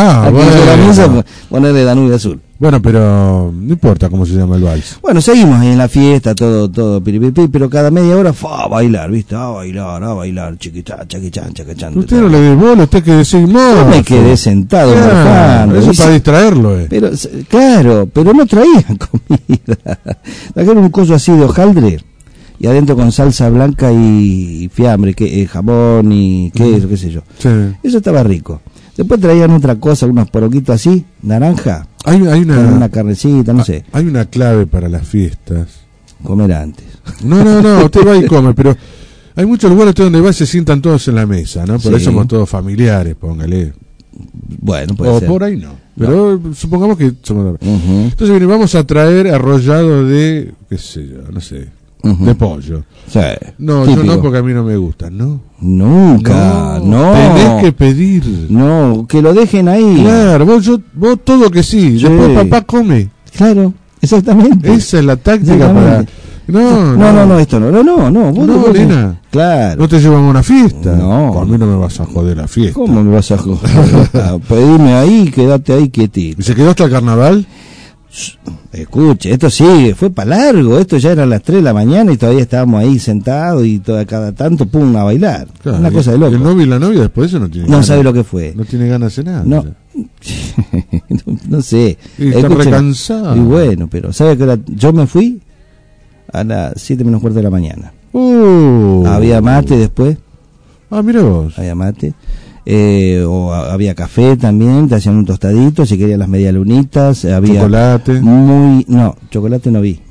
Bueno. Ponerle Danubio azul. Bueno, pero no importa cómo se llama el vals. Bueno, seguimos ahí en la fiesta, todo piripipi, pero cada media hora fue a bailar, ¿viste? A bailar, chiquichán. Usted no le dio bola, usted que decís, no. Yo me quedé sentado morfando. Eso para distraerlo, Pero, claro, pero no traían comida. Trajeron un coso así de hojaldre, y adentro con salsa blanca y fiambre, jamón y queso, qué sé yo. Sí. Eso estaba rico. Después traían otra cosa, unos poroquitos así, naranja, hay una carnecita, no sé. Hay una clave para las fiestas. Comer antes. No, usted va y come, pero hay muchos lugares donde va y se sientan todos en la mesa, ¿no? Por ahí somos todos familiares, póngale. Bueno, puede ser. Por ahí no. Pero supongamos que somos... Entonces, bien, vamos a traer arrollado de, qué sé yo, no sé, de pollo. Sí, no, típico. Yo no, porque a mí no me gusta, ¿no? Nunca, no. Tenés que pedir. No, que lo dejen ahí. Claro, vos todo que sí. Después papá come. Claro, exactamente. Esa es la táctica para... No, esto no. Vos nena. Claro. No te llevan a una fiesta. No. A mí no me vas a joder la fiesta. ¿Cómo me vas a joder? Pedime ahí, quédate ahí quietito. ¿Y se quedó hasta el carnaval? Escuche, esto sí, fue para largo, esto ya eran las 3 de la mañana y todavía estábamos ahí sentados y cada tanto pum a bailar. Claro, una cosa de loco. El novio y la novia después de eso no tiene ganas. No sabe lo que fue. No tiene ganas de nada. No. No sé. Y está recansado. Y bueno, pero ¿sabe que yo me fui a las 7 menos cuarto de la mañana? Había mate después. Mira vos. Había mate. O había café también, te hacían un tostadito, si querían las medialunitas, había chocolate. No, chocolate no vi.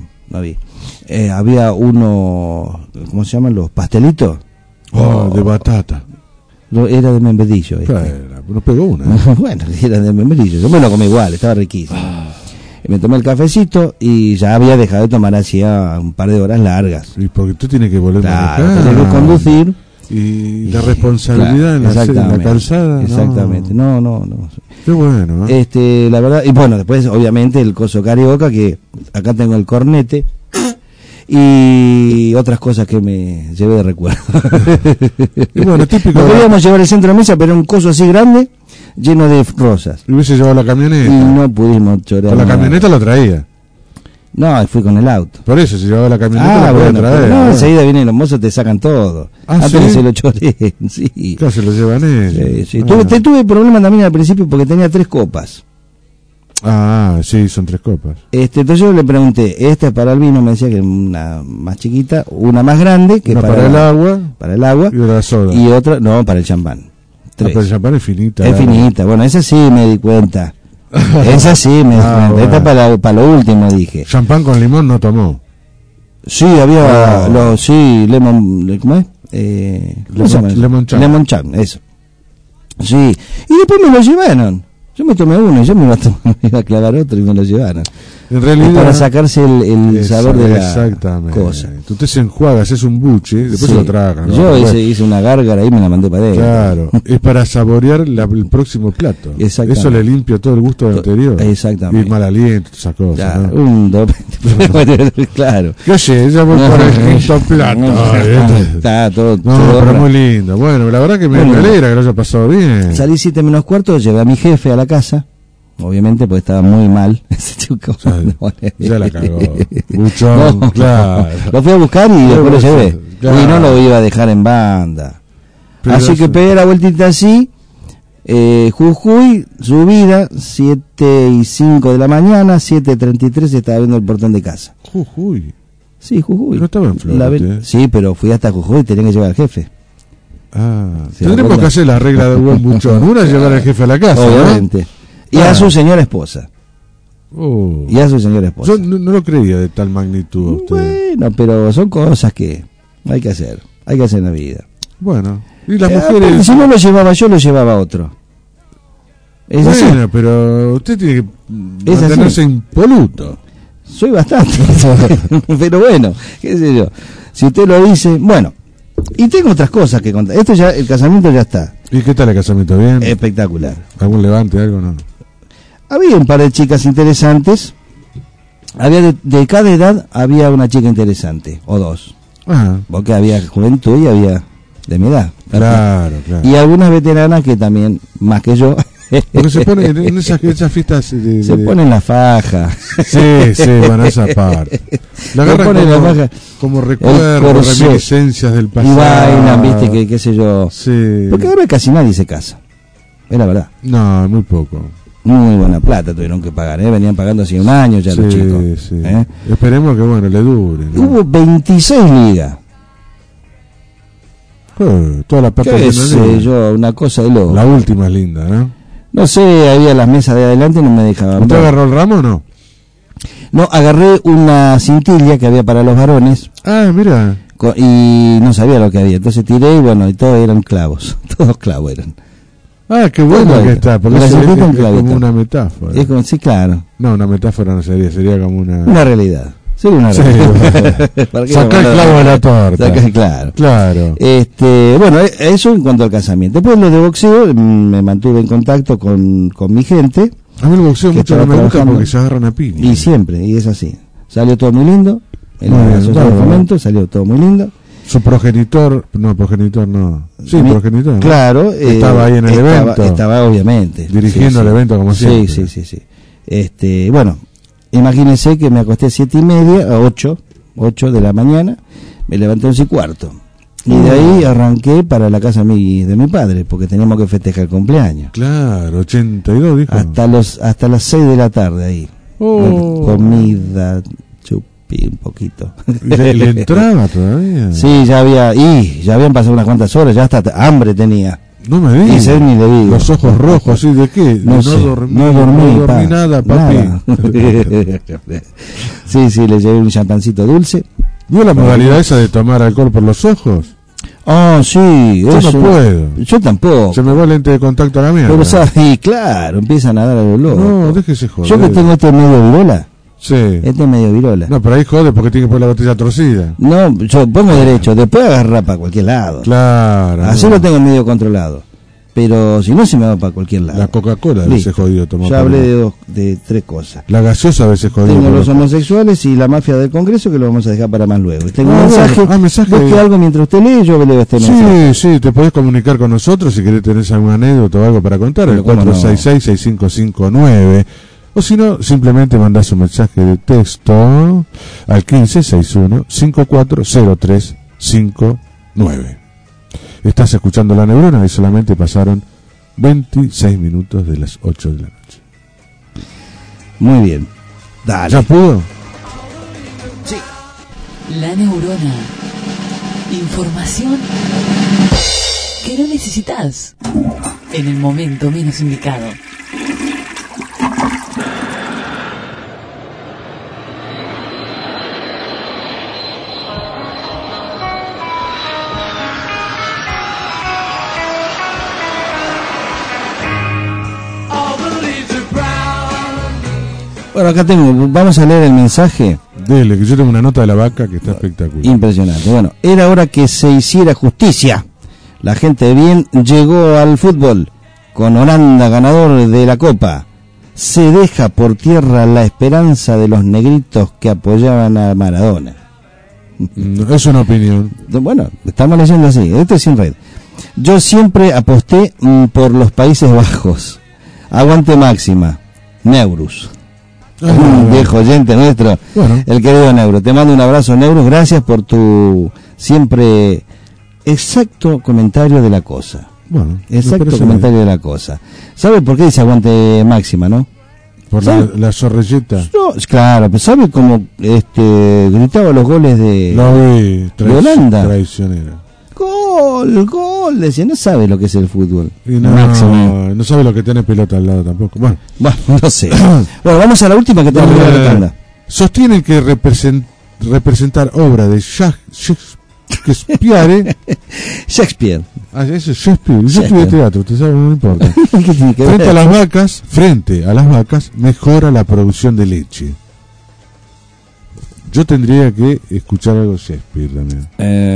Había uno, ¿cómo se llaman los pastelitos? De batata. Era de membrillo. Nos pegó una. Bueno, era de membrillo. Yo me lo comí igual, estaba riquísimo. Me tomé el cafecito y ya había dejado de tomar hacía un par de horas largas. Y porque tú tienes que volver a manejar. Tienes que conducir. Y la responsabilidad en la calzada. Exactamente. No. Qué bueno. La verdad, y bueno, después obviamente el coso carioca, que acá tengo el cornete y otras cosas que me llevé de recuerdo. Y bueno, típico. No queríamos llevar el centro de mesa, pero un coso así grande, lleno de rosas. Y hubiese llevado la camioneta. Y no pudimos chorar. Con la camioneta lo traía. No, fui con el auto. Por eso, si llevaba la camioneta, la bueno, traer. no, enseguida vienen los mozos, te sacan todo. Antes ¿sí? se lo choré, sí. Claro, se lo llevan ellos. Sí. Tuve problemas también al principio porque tenía 3 copas. Ah, sí, son 3 copas. Entonces yo le pregunté, esta es para el vino, me decía que una más chiquita, una más grande, que una para el agua. Para el agua. Y otra soda. Y otra, no, para el champán. 3. Pero el champán es finita. Es finita, bueno, esa sí me di cuenta. Esa sí me di cuenta. Bueno. Esta para lo último, dije. Champán con limón no tomó. Sí, había lemon, ¿cómo es? Lemon Chang. Lemon Chang, eso. Sí, y después me lo llevaron. Yo me tomé uno y yo me iba a clavar otro y me lo llevaron. En realidad, para sacarse el sabor de la exactamente. cosa. Usted se enjuaga, haces un buche, después se lo traga. ¿no? Yo hice una gárgara y me la mandé para adentro. Claro, es para saborear el próximo plato. Eso le limpia todo el gusto del anterior. Exactamente. Y el mal aliento, esas cosas. Claro, ¿no? Claro. ¿Qué oye? Ya voy por el quinto plato. Está todo. Pero muy lindo. Bueno, la verdad que me alegra que lo haya pasado bien. Salí 7 menos cuarto, llevé a mi jefe a la casa. Obviamente, porque estaba muy mal. Ya la cagó. Buchón, claro. Lo fui a buscar y después lo llevé. Claro. Y no lo iba a dejar en banda. Pero así que pegué la vueltita así. Jujuy, subida, 7:05 de la mañana, 7:33 estaba viendo el portón de casa. Jujuy. Sí, Jujuy. No estaba en Florida. Sí, pero fui hasta Jujuy, tenía que llevar al jefe. Tendremos que hacer la regla de buen buchón. Una es llevar al jefe a la casa. Obviamente. ¿No? Y a su señora esposa. Y a su señora esposa. Yo no lo creía de tal magnitud. Bueno, pero son cosas que hay que hacer. Hay que hacer en la vida. Bueno. Y las mujeres. Si no lo llevaba yo, lo llevaba otro. Es bueno, así. Pero usted tiene que mantenerse impoluto. Soy bastante. Pero bueno, qué sé yo. Si usted lo dice. Bueno. Y tengo otras cosas que contar. Esto ya, el casamiento ya está. ¿Y qué tal el casamiento? ¿Bien? Espectacular. ¿Algún levante, algo no? Había un par de chicas interesantes. Había de cada edad había una chica interesante, o dos. Ajá. Porque había juventud y había de mi edad. Claro. Y algunas veteranas que también, más que yo. Porque se ponen en esas fiestas se ponen la faja. Sí, bueno, esa parte. La agarran como recuerdos, reminiscencias del pasado. Y bailan, viste, qué sé yo. Sí. Porque ahora casi nadie se casa. Es la verdad. No, muy poco. Muy buena plata tuvieron que pagar, venían pagando hace un año ya los chicos. Sí. Esperemos que bueno, le dure, ¿no? Hubo 26 ligas. Toda la parte ¿Qué sé yo? Una cosa de loco. La última es linda, ¿no? No sé, había las mesas de adelante y no me dejaban. ¿Usted agarró el ramo o no? No, agarré una cintilla que había para los varones. Ah, mira. Y no sabía lo que había. Entonces tiré y bueno, y todos eran clavos. Todos clavos eran. Ah, qué bueno que está. Porque es como una metáfora. Es como, sí, claro. No, una metáfora no sería como una... Una realidad. Sería una realidad. Sacar el clavo de la torta. Claro. Bueno, eso en cuanto al casamiento. Después lo de boxeo, me mantuve en contacto con mi gente. A mí el boxeo mucho no me gusta porque se agarran a piña. Y siempre, y es así. Salió todo muy lindo. En el momento salió todo muy lindo. Su progenitor no. Sí, progenitor. ¿no? Claro. Estaba ahí en el evento. Estaba obviamente. Dirigiendo el evento como siempre. Sí. Bueno, imagínense que me acosté 7:30 a 8 de la mañana. Me levanté 11:15. Y de ahí arranqué para la casa de mi padre, porque teníamos que festejar el cumpleaños. Claro, 82, dijo. Hasta las 6 de la tarde ahí. Comida, un poquito. ¿Le entraba todavía? Sí, ya habían pasado unas cuantas horas, ya hasta hambre tenía. No me digas. Y ni le digo. Los ojos rojos, ¿así de qué? No dormí nada, papi. Nada. Sí, le llevé un champancito dulce. ¿Vio la modalidad esa de tomar alcohol por los ojos? Oh, sí. Yo no puedo. Yo tampoco. Se me va el lente de contacto a la mierda. Pero sabes, claro, empiezan a dar a los locos. No, déjese joder. Yo que tengo medio virola. Sí. Medio virola. No, pero ahí jode porque tiene que poner la botella torcida. No, yo pongo derecho, después agarrar para cualquier lado. Claro. Así lo tengo medio controlado. Pero si no, se me va para cualquier lado. La Coca-Cola a veces jodido tomar. Ya hablé de 3 cosas. La gaseosa a veces jodido. Tengo los homosexuales y la mafia del Congreso, que lo vamos a dejar para más luego. Tengo un mensaje. Busque algo mientras usted lee, yo leo este mensaje. Sí, te podés comunicar con nosotros si querés tener alguna anécdota o algo para contar. El 466-6559. O si no, simplemente mandás un mensaje de texto al 1561-540359. Estás escuchando La Neurona y solamente pasaron 26 minutos de las 8 de la noche. Muy bien. Dale. ¿Ya pudo? Sí. La Neurona. Información que no necesitas en el momento menos indicado. Bueno, acá tengo, vamos a leer el mensaje. Dele, que yo tengo una nota de la vaca que está espectacular. Impresionante. Bueno, era hora que se hiciera justicia. La gente de bien llegó al fútbol, con Holanda ganador de la Copa. Se deja por tierra la esperanza de los negritos que apoyaban a Maradona. Es una opinión. Bueno, estamos leyendo así, esto es sin red. Yo siempre aposté por los Países Bajos. Aguante Máxima. Neurus. Un viejo oyente nuestro, bueno. El querido Neuro. Te mando un abrazo, Neuro. Gracias por tu siempre exacto comentario de la cosa. Bueno, exacto comentario de la cosa. ¿Sabe por qué dice aguante Máxima, no? Por la zorrilleta. No, claro, pero ¿sabe cómo gritaba los goles de Holanda? Traicionera. Gol, decía, no sabe lo que es el fútbol. No sabe lo que tiene pelota al lado tampoco. Bueno, no sé. Bueno, vamos a la última que tenemos en la tanda. Sostienen que representar obra de Shakespeare. Shakespeare. Eso es Shakespeare. Yo estudié teatro, usted sabe, no importa. Frente a las vacas, mejora la producción de leche. Yo tendría que escuchar algo de Shakespeare también.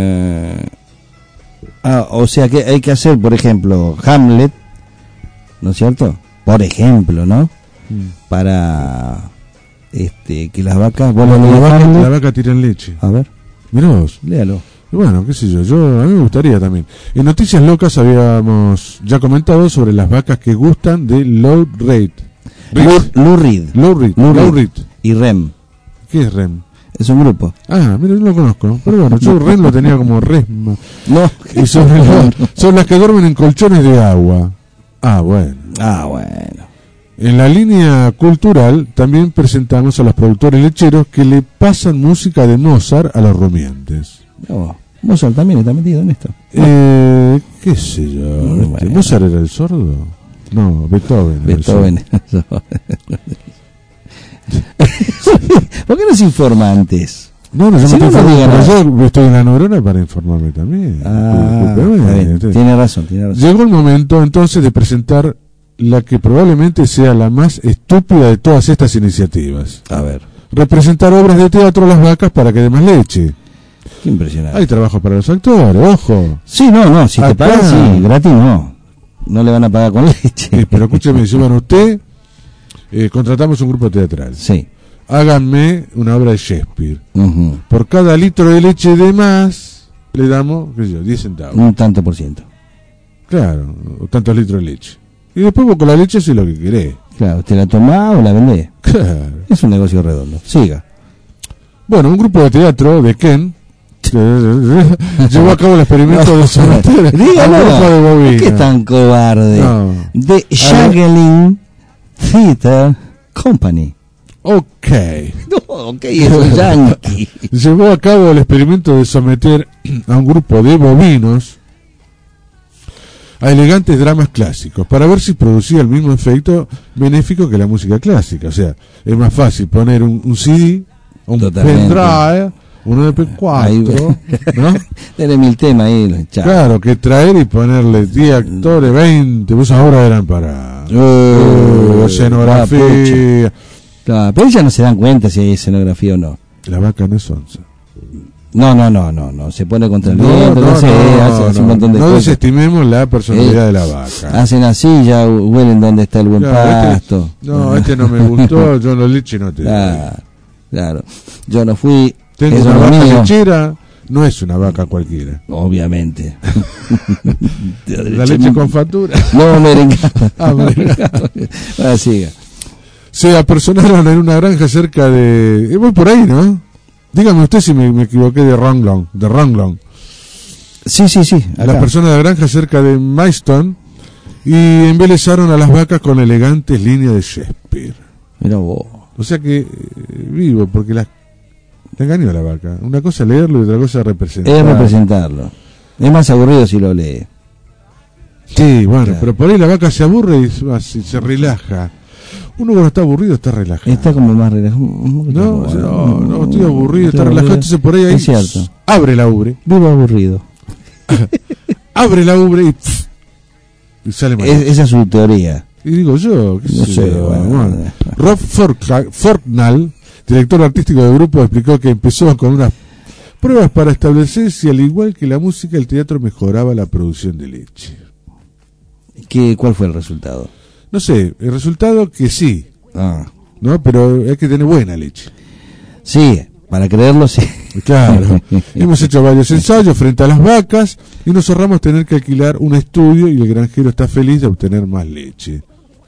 O sea que hay que hacer, por ejemplo, Hamlet, ¿no es cierto? Por ejemplo, ¿no? Para que las vacas... La vaca tiran leche. A ver. Mirá vos. Léalo. Bueno, qué sé yo, a mí me gustaría también. En Noticias Locas habíamos ya comentado sobre las vacas que gustan de Lou Reed. Lou Reed. Y Rem. ¿Qué es Rem? Es un grupo. Mira, no lo conozco. Pero bueno, yo Rem lo tenía como Resma. No. Y son las que duermen en colchones de agua. Bueno. En la línea cultural también presentamos a los productores lecheros que le pasan música de Mozart a los rumiantes. Mozart también está metido en esto. ¿Qué sé yo? ¿Mozart era el sordo? No, Beethoven. ¿Por qué no se informa antes? Yo estoy en La Neurona para informarme también. Tiene razón. Llegó el momento entonces de presentar la que probablemente sea la más estúpida de todas estas iniciativas. A ver. Representar obras de teatro a las vacas para que dé más leche. Qué impresionante. Hay trabajo para los actores, ojo. Sí, no, si te pagan, sí, gratis no. No le van a pagar con leche. Pero escúcheme, si bueno, usted contratamos un grupo teatral. Sí. Háganme una obra de Shakespeare. Por cada litro de leche de más, le damos, qué sé yo, 10 centavos. Un tanto por ciento. Claro, tantos litros de leche. Y después vos con la leche haces lo que querés. Claro, ¿usted la tomás o la vendés? Claro. Es un negocio redondo. Siga. Bueno, un grupo de teatro de Ken llevó a cabo el experimento de someter a un grupo de bovinas. ¿Qué tan cobarde? No. The Shaggling Theater Company. Ok, es un yankee. Llevó a cabo el experimento de someter a un grupo de bovinos a elegantes dramas clásicos para ver si producía el mismo efecto benéfico que la música clásica. O sea, es más fácil poner un CD, un pendrive, un MP4, ¿no? Tiene 1000 temas ahí. Claro, que traer y ponerle 10 actores, 20, pues ahora eran para escenografía. Claro, pero ellas no se dan cuenta si hay escenografía o no. La vaca no es onza. No, se pone contra el viento, hace un montón de cosas. No desestimemos la personalidad de la vaca. Hacen así, ya huelen donde está el buen pasto. Este no me gustó, yo no leche no te Claro, yo no fui. Tengo una vaca lechera, no es una vaca cualquiera. Obviamente. La leche con factura. No, merengada. Siga. se apersonaron en una granja cerca de... voy por ahí, ¿no? Dígame usted si me equivoqué de Ranglong. Sí, acá. Las personas de la granja cerca de Maidstone y embelezaron a las vacas con elegantes líneas de Shakespeare. Mira vos. O sea que vivo, porque la engañó a la vaca. Una cosa es leerlo y otra cosa es representarlo. Es representarlo. Es más aburrido si lo lee. Sí, bueno, claro. Pero por ahí la vaca se aburre y se relaja. Uno cuando está aburrido está relajado. Está como más relajado. No, estoy aburrido, está relajado. Entonces por ahí es cierto. Abre la ubre. Vivo aburrido. Abre la ubre y sale mal. Esa es su teoría. Y digo yo, qué No sé sé, yo, bueno. Rob Forknall, director artístico del grupo, explicó que empezó con unas pruebas para establecer si al igual que la música el teatro mejoraba la producción de leche. ¿Cuál fue el resultado? No sé, el resultado que sí. ¿No? Pero hay que tener buena leche. Sí, para creerlo sí. Claro. Hemos hecho varios ensayos frente a las vacas y nos ahorramos tener que alquilar un estudio y el granjero está feliz de obtener más leche.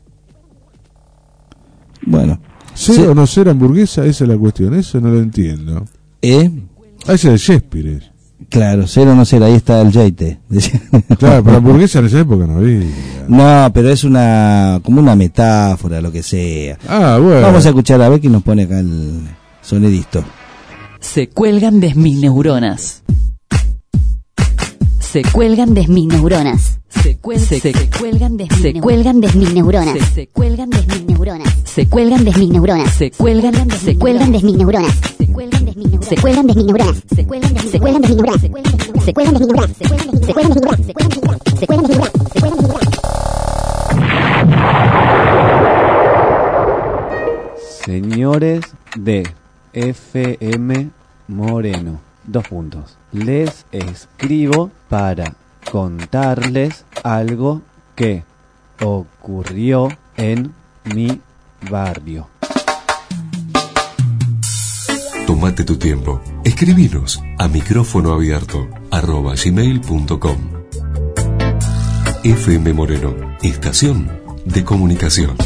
Bueno. ¿Ser o no ser hamburguesa? Esa es la cuestión. Eso no lo entiendo. Ese es de Shakespeare. Claro, ser o no ser, ahí está el Yeite. Claro, pero hamburguesa en esa época no había. No, pero es como una metáfora, lo que sea. Bueno. Vamos a escuchar a ver qué nos pone acá el sonidista. Se cuelgan de mis neuronas. Se cuelgan de mis neuronas. Se cuelgan de mis neuronas. Se cuelgan de mis neuronas. Se cuelgan de mis neuronas. Se cuelgan de mis neuronas. Se cuelgan de mis neuronas. Se cuelgan de mis neuronas. Se cuelgan de mis neuronas. Se cuelgan de mis neuronas. Se cuelgan de mis neuronas. Se cuelgan de mis neuronas. Se cuelgan de mis neuronas. Se cuelgan de mis neuronas. Se cuelgan de mis neuronas. Se cuelgan de mis neuronas. Señores de FM Moreno, 2 puntos. Les escribo para contarles algo que ocurrió en mi barrio. Tómate tu tiempo. Escribinos a micrófonoabierto@gmail.com. FM Moreno, estación de comunicación.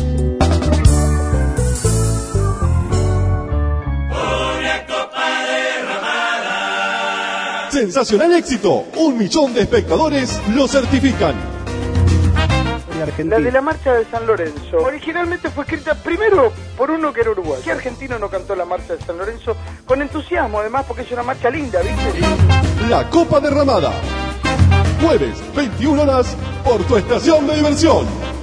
Sensacional éxito, 1 millón de espectadores lo certifican. La de la marcha de San Lorenzo originalmente fue escrita primero por uno que era uruguayo. ¿Qué argentino no cantó la marcha de San Lorenzo con entusiasmo, además, porque es una marcha linda, ¿viste? La Copa Derramada, jueves 21 horas por tu estación de diversión.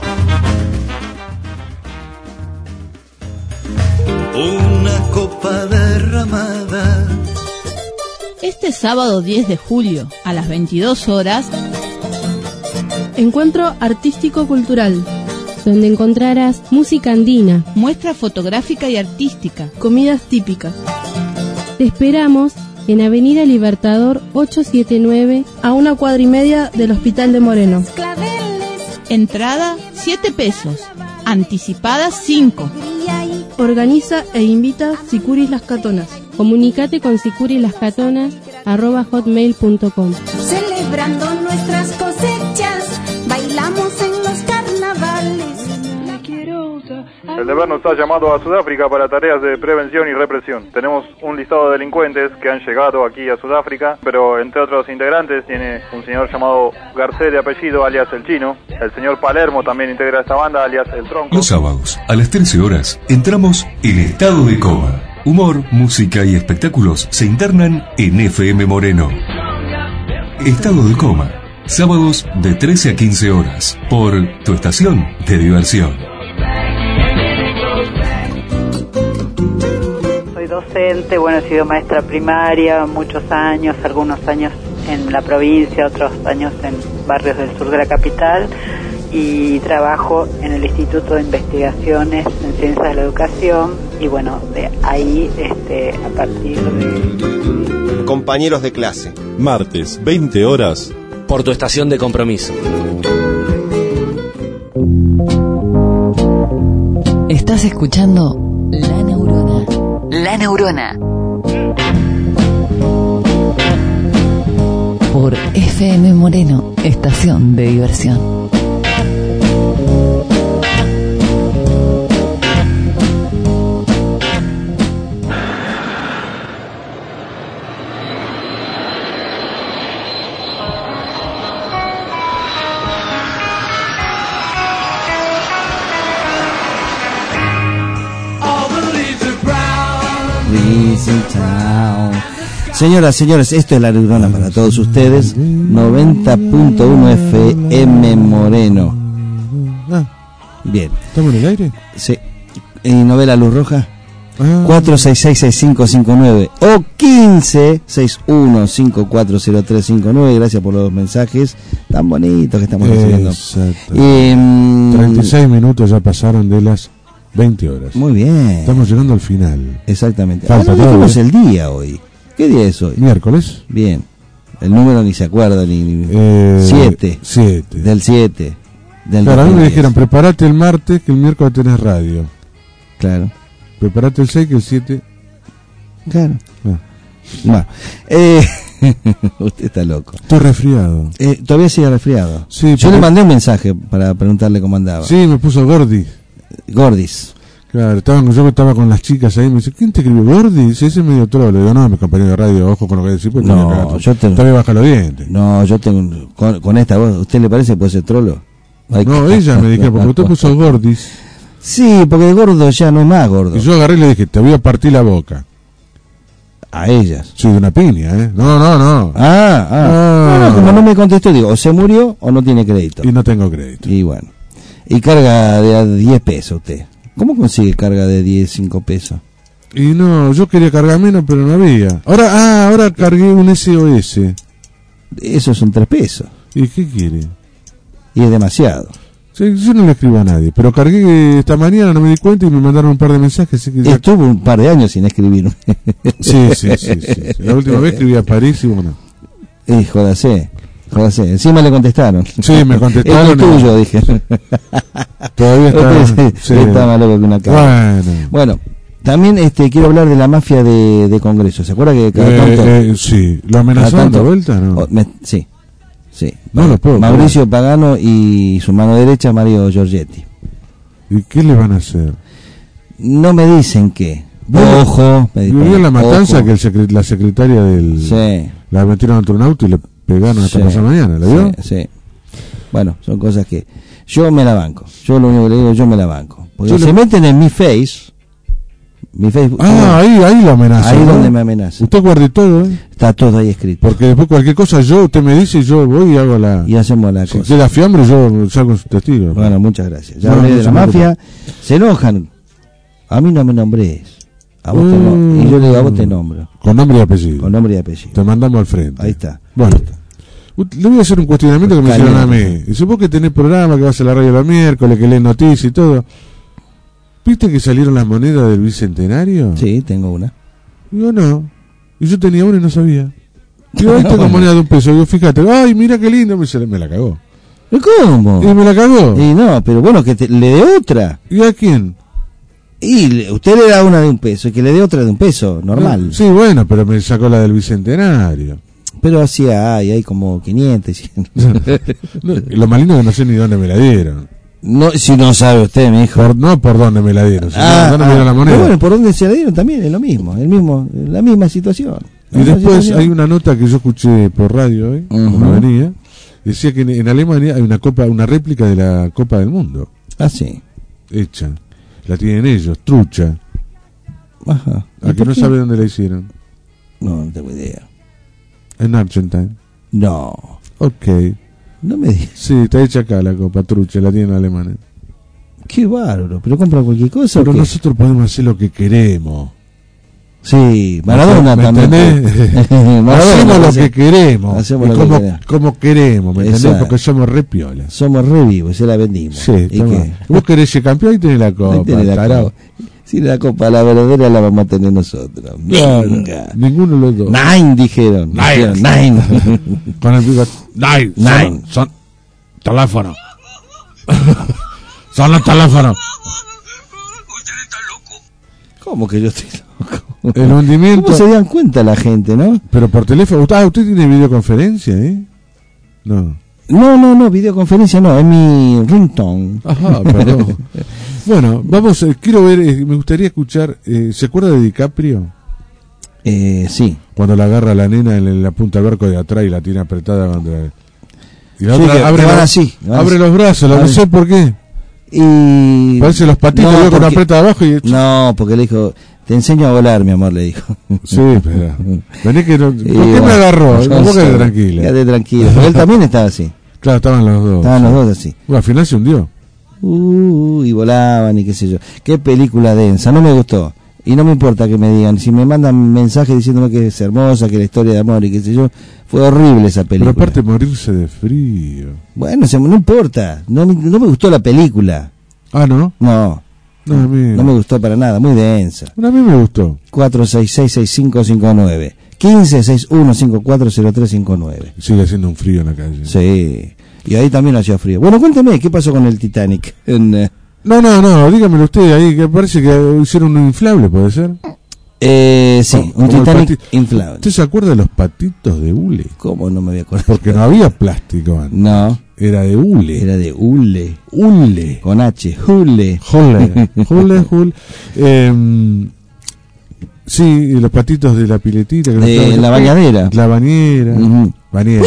Una copa derramada. Este sábado 10 de julio, a las 22 horas, Encuentro Artístico-Cultural, donde encontrarás música andina, muestra fotográfica y artística, comidas típicas. Te esperamos en Avenida Libertador 879, a 1 cuadra y media del Hospital de Moreno. Entrada 7 pesos, anticipada 5. Organiza e invita Sicuris Las Catonas. Comunícate con sicurilascatonas@hotmail.com. Celebrando nuestras cosechas, bailamos en los carnavales. El deber nos ha llamado a Sudáfrica para tareas de prevención y represión. Tenemos un listado de delincuentes que han llegado aquí a Sudáfrica, pero entre otros integrantes tiene un señor llamado Garcés de apellido, alias El Chino. El señor Palermo también integra esta banda, alias El Tronco. Los sábados, a las 13 horas, entramos en estado de coma. Humor, música y espectáculos se internan en FM Moreno. Estado de coma. Sábados de 13 a 15 horas, por tu estación de diversión. Soy docente, he sido maestra primaria muchos años, algunos años en la provincia, otros años en barrios del sur de la capital, y trabajo en el Instituto de Investigaciones en Ciencias de la Educación, y de ahí, a partir de... Compañeros de clase. Martes, 20 horas. Por tu estación de compromiso. Estás escuchando La Neurona. La Neurona. Por FM Moreno, estación de diversión. breeze in town. Señoras, señores, esto es La Neurona para todos ustedes. 90.1 FM Moreno. Bien. ¿Estamos en el aire? Sí. ¿Y no ve la luz roja? 4666559 o 1561540359. Gracias por los mensajes tan bonitos que estamos recibiendo. 36 minutos ya pasaron de las 20 horas. Muy bien. Estamos llegando al final. Exactamente. Falta no dijimos todo, el día hoy. ¿Qué día es hoy? Miércoles. Bien. El número ni se acuerda, ni 7. 7. Del 7. Claro, a mí me dijeron, prepárate el martes que el miércoles tenés radio. Claro. Prepárate el 6 que el 7. Claro. Bueno, usted está loco. Estoy resfriado. Todavía sigue resfriado. Sí, yo le mandé un mensaje para preguntarle cómo andaba. Sí, me puso Gordis. Claro, yo estaba con las chicas ahí, me dice, ¿quién te escribió? Gordis, ese es medio trolo. Le digo, no, mi compañero de radio, ojo con lo que decís, pues no, yo tengo. También baja los dientes. No, yo tengo. Con esta voz, ¿usted le parece que puede ser trolo? No, ella me dijo, porque usted puso Gordis. Sí, porque el gordo ya no es más gordo. Y yo agarré y le dije, te voy a partir la boca. A ellas. Sí, de una piña, ¿eh? No. No, como no me contestó, digo, o se murió o no tiene crédito. Y no tengo crédito. Y bueno. Y carga de 10 pesos usted. ¿Cómo consigue carga de 10, 5 pesos? Y no, yo quería cargar menos, pero no había. Ahora cargué un SOS. Esos son 3 pesos. ¿Y qué quiere? Y es demasiado. Sí, yo no le escribo a nadie, pero cargué esta mañana, no me di cuenta y me mandaron un par de mensajes. Así que ya... Estuvo un par de años sin escribir. Sí. La última vez escribí a París y bueno. Jódase. Encima le contestaron. Sí, me contestaron. Es tuyo, dije. Todavía está más loco que una cara. Bueno, también quiero hablar de la mafia de Congreso. ¿Se acuerda que cada tanto? Sí, ¿lo amenazaron de vuelta? No. Sí. No lo puedo Mauricio creer. Pagano y su mano derecha, Mario Giorgetti. ¿Y qué le van a hacer? No me dicen qué. Ojo. ¿Vio la matanza que la secretaria del... Sí. La metieron dentro de un auto y le pegaron hasta pasada mañana? ¿La vio? Sí. Bueno, son cosas que... Yo me la banco. Yo lo único que le digo, yo me la banco. Porque se meten en mi Facebook. Ahí lo amenaza. Ahí ¿no? donde me amenaza. Usted guarde todo, ¿eh? Está todo ahí escrito. Porque después cualquier cosa usted me dice y yo voy y hago la... Y hacemos la cosa. Si queda fiambre yo salgo en su testigo. Bueno, muchas gracias. Ya hablé de la mafia. Se enojan. A mí no me nombres. A vos te y yo le digo, a vos te nombro. Con nombre y apellido. Con nombre y apellido. Te mandamos al frente. Ahí está. Bueno. Le voy a hacer un cuestionamiento que me hicieron a mí. Y supongo que tenés programa, que vas a la radio los miércoles, que lees noticias y todo. ¿Viste que salieron las monedas del Bicentenario? Sí, tengo una. Digo, no. Y yo tenía una y no sabía. Digo, ahí tengo moneda de $1. Digo, fíjate, ay, mira qué lindo. Me la cagó. ¿Cómo? Y me la cagó. Y no, pero bueno, que le dé otra. ¿Y a quién? Y usted le da una de $1 y que le dé otra de $1, normal. Sí, bueno, pero me sacó la del Bicentenario. Pero así hay como 500. Lo más lindo es que no sé ni dónde me la dieron. No, si no sabe usted, mi hijo. No por dónde me la dieron, sino dónde me dieron la moneda. Bueno, por dónde se la dieron también es lo mismo, la misma situación. Y después hay una nota que yo escuché por radio hoy, cuando venía, decía que en Alemania hay una réplica de la Copa del Mundo. Ah, sí. Hecha. La tienen ellos, trucha. Ajá. ¿A que no sabe dónde la hicieron? No tengo idea. En Argentina. No. Ok. No me digas. Sí, está hecha acá la copa trucha, la tienen alemanes. Qué bárbaro, pero compra cualquier cosa. Pero nosotros podemos hacer lo que queremos. Sí, Maradona también. Hacemos lo que queremos. Hacemos como queremos, ¿me entendés? Porque somos re piolas. Somos re vivos, se la vendimos. Sí, vos querés ser campeón y tenés la copa. Si la copa, la verdadera la vamos a tener nosotros. Venga. Ninguno de los dos. Nine dijeron. Nine. Con el bigote. Nine. Son teléfonos. Son los teléfonos. ¿Cómo que yo estoy loco? El hundimiento. ¿Cómo se dan cuenta la gente, no? Pero por teléfono. ¿Usted tiene videoconferencia, No. No, videoconferencia no, es mi ringtone. Ajá, perdón. Bueno, vamos, quiero ver, me gustaría escuchar, ¿se acuerda de DiCaprio? Sí. Cuando la agarra la nena en la punta del barco de atrás y la tiene apretada contra... Y la sí, otra abre los brazos, no sé por qué. Y... Parece los patitos, con una aprieta abajo y... No, porque le dijo, Te enseño a volar, mi amor, le dijo. Sí, pero... Vení que no... ¿Por qué me agarró? No, quédate tranquila. Quédate tranquilo. Porque él también estaba así. Claro, estaban los dos. Estaban los dos así. Bueno, al final se hundió. Y volaban y qué sé yo. Qué película densa, no me gustó. Y no me importa que me digan, si me mandan mensajes diciéndome que es hermosa, que la historia de amor y qué sé yo, fue horrible esa película. Pero aparte morirse de frío. Bueno, no importa, no me gustó la película. Ah, ¿no? No, no me gustó para nada, muy densa. A mí me gustó. 466-6559, 1561540359. Sigue haciendo un frío en la calle. Sí, y ahí también hacía frío. Bueno, cuénteme, ¿qué pasó con el Titanic? No, dígamelo usted ahí, que parece que hicieron un inflable, ¿puede ser? Sí, un Titanic inflable. ¿Usted se acuerda de los patitos de hule? ¿Cómo no me voy a acordar? Porque no había plástico antes. No. Era de hule. Era de hule. Hule. Con H. Hule. Hule. Sí, y los patitos de la piletita. De la bañadera. La bañera. Bañera.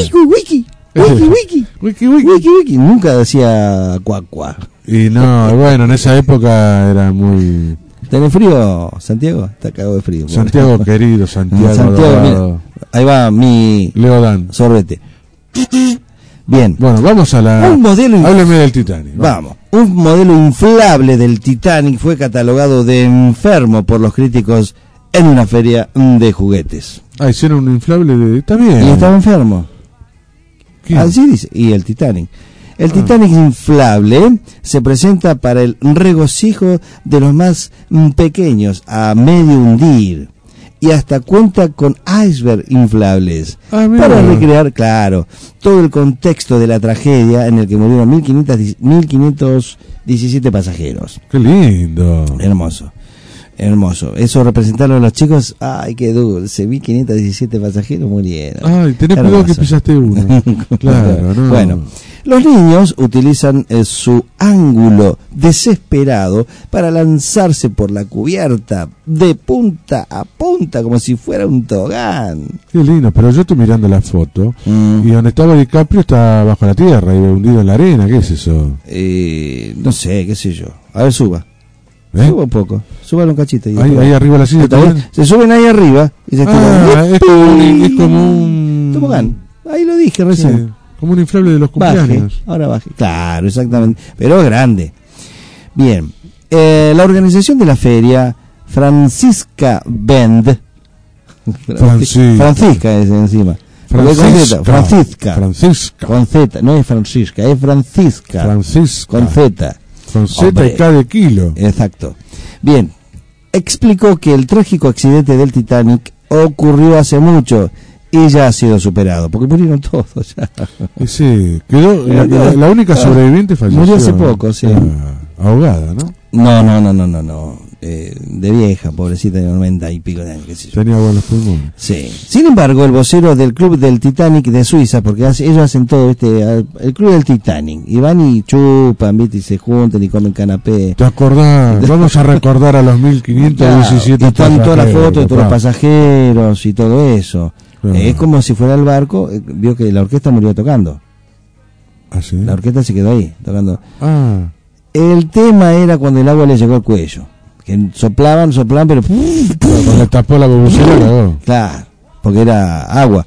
Wiki. Nunca decía cuacua. Y no, bueno, en esa época era muy... ¿Tenés frío, Santiago? Está cagado de frío. Santiago querido, Santiago mira, ahí va mi... Leodán. Sorbete. Bien. Bueno, vamos a la... Hábleme del Titanic. Vamos. Un modelo inflable del Titanic fue catalogado de enfermo por los críticos en una feria de juguetes. Ah, hicieron un inflable de... Está bien. Y estaba enfermo. ¿Quién? Así dice. Y el Titanic. El Titanic inflable se presenta para el regocijo de los más pequeños a medio hundir y hasta cuenta con iceberg inflables para recrear, claro, todo el contexto de la tragedia en el que murieron 1517 pasajeros. ¡Qué lindo! Hermoso. Eso representaron a los chicos. Ay, qué dulce. 1517 pasajeros murieron. Ay, tenés cuidado que pisaste uno. Claro, no. Bueno, los niños utilizan su ángulo desesperado para lanzarse por la cubierta de punta a punta como si fuera un tobogán. Qué lindo, pero yo estoy mirando la foto y donde estaba DiCaprio está bajo la tierra y hundido en la arena. ¿Qué es eso? No sé, qué sé yo. A ver, suba. Suba un poco, súbalo un cachito. Ahí arriba la silla se suben ahí arriba y se tiran. Es como un tobogán. Ahí lo dije recién. Sí, como un inflable de los cumpleaños. Ahora baje. Claro, exactamente. Pero es grande. Bien. La organización de la feria, Francisca Bend. Francisca es encima. Francisca. Con Z. No es Francisca, es Francisca. Con Z. Con Z y K de kilo. Exacto. Bien, explicó que el trágico accidente del Titanic ocurrió hace mucho y ya ha sido superado, porque murieron todos ya. Sí, quedó la única sobreviviente falleció. Murió hace poco, sí. Ahogada, ¿no? No. De vieja, pobrecita, de 90 y pico de años, qué sé yo. Tenía buenos pulmones. Sí. Sin embargo, el vocero del Club del Titanic de Suiza, porque ellos hacen todo, el Club del Titanic, y van y chupan, ¿viste? Y se juntan y comen canapé. ¿Te acordás? Vamos a recordar a los 1517 y están todas las fotos de todos los pasajeros y todo eso. Es como si fuera el barco, vio que la orquesta murió tocando. ¿Ah, sí? La orquesta se quedó ahí, tocando. Ah. El tema era cuando el agua le llegó al cuello. Que soplaban, pero... Cuando le tapó la bubucela, cagó. Claro, porque era agua.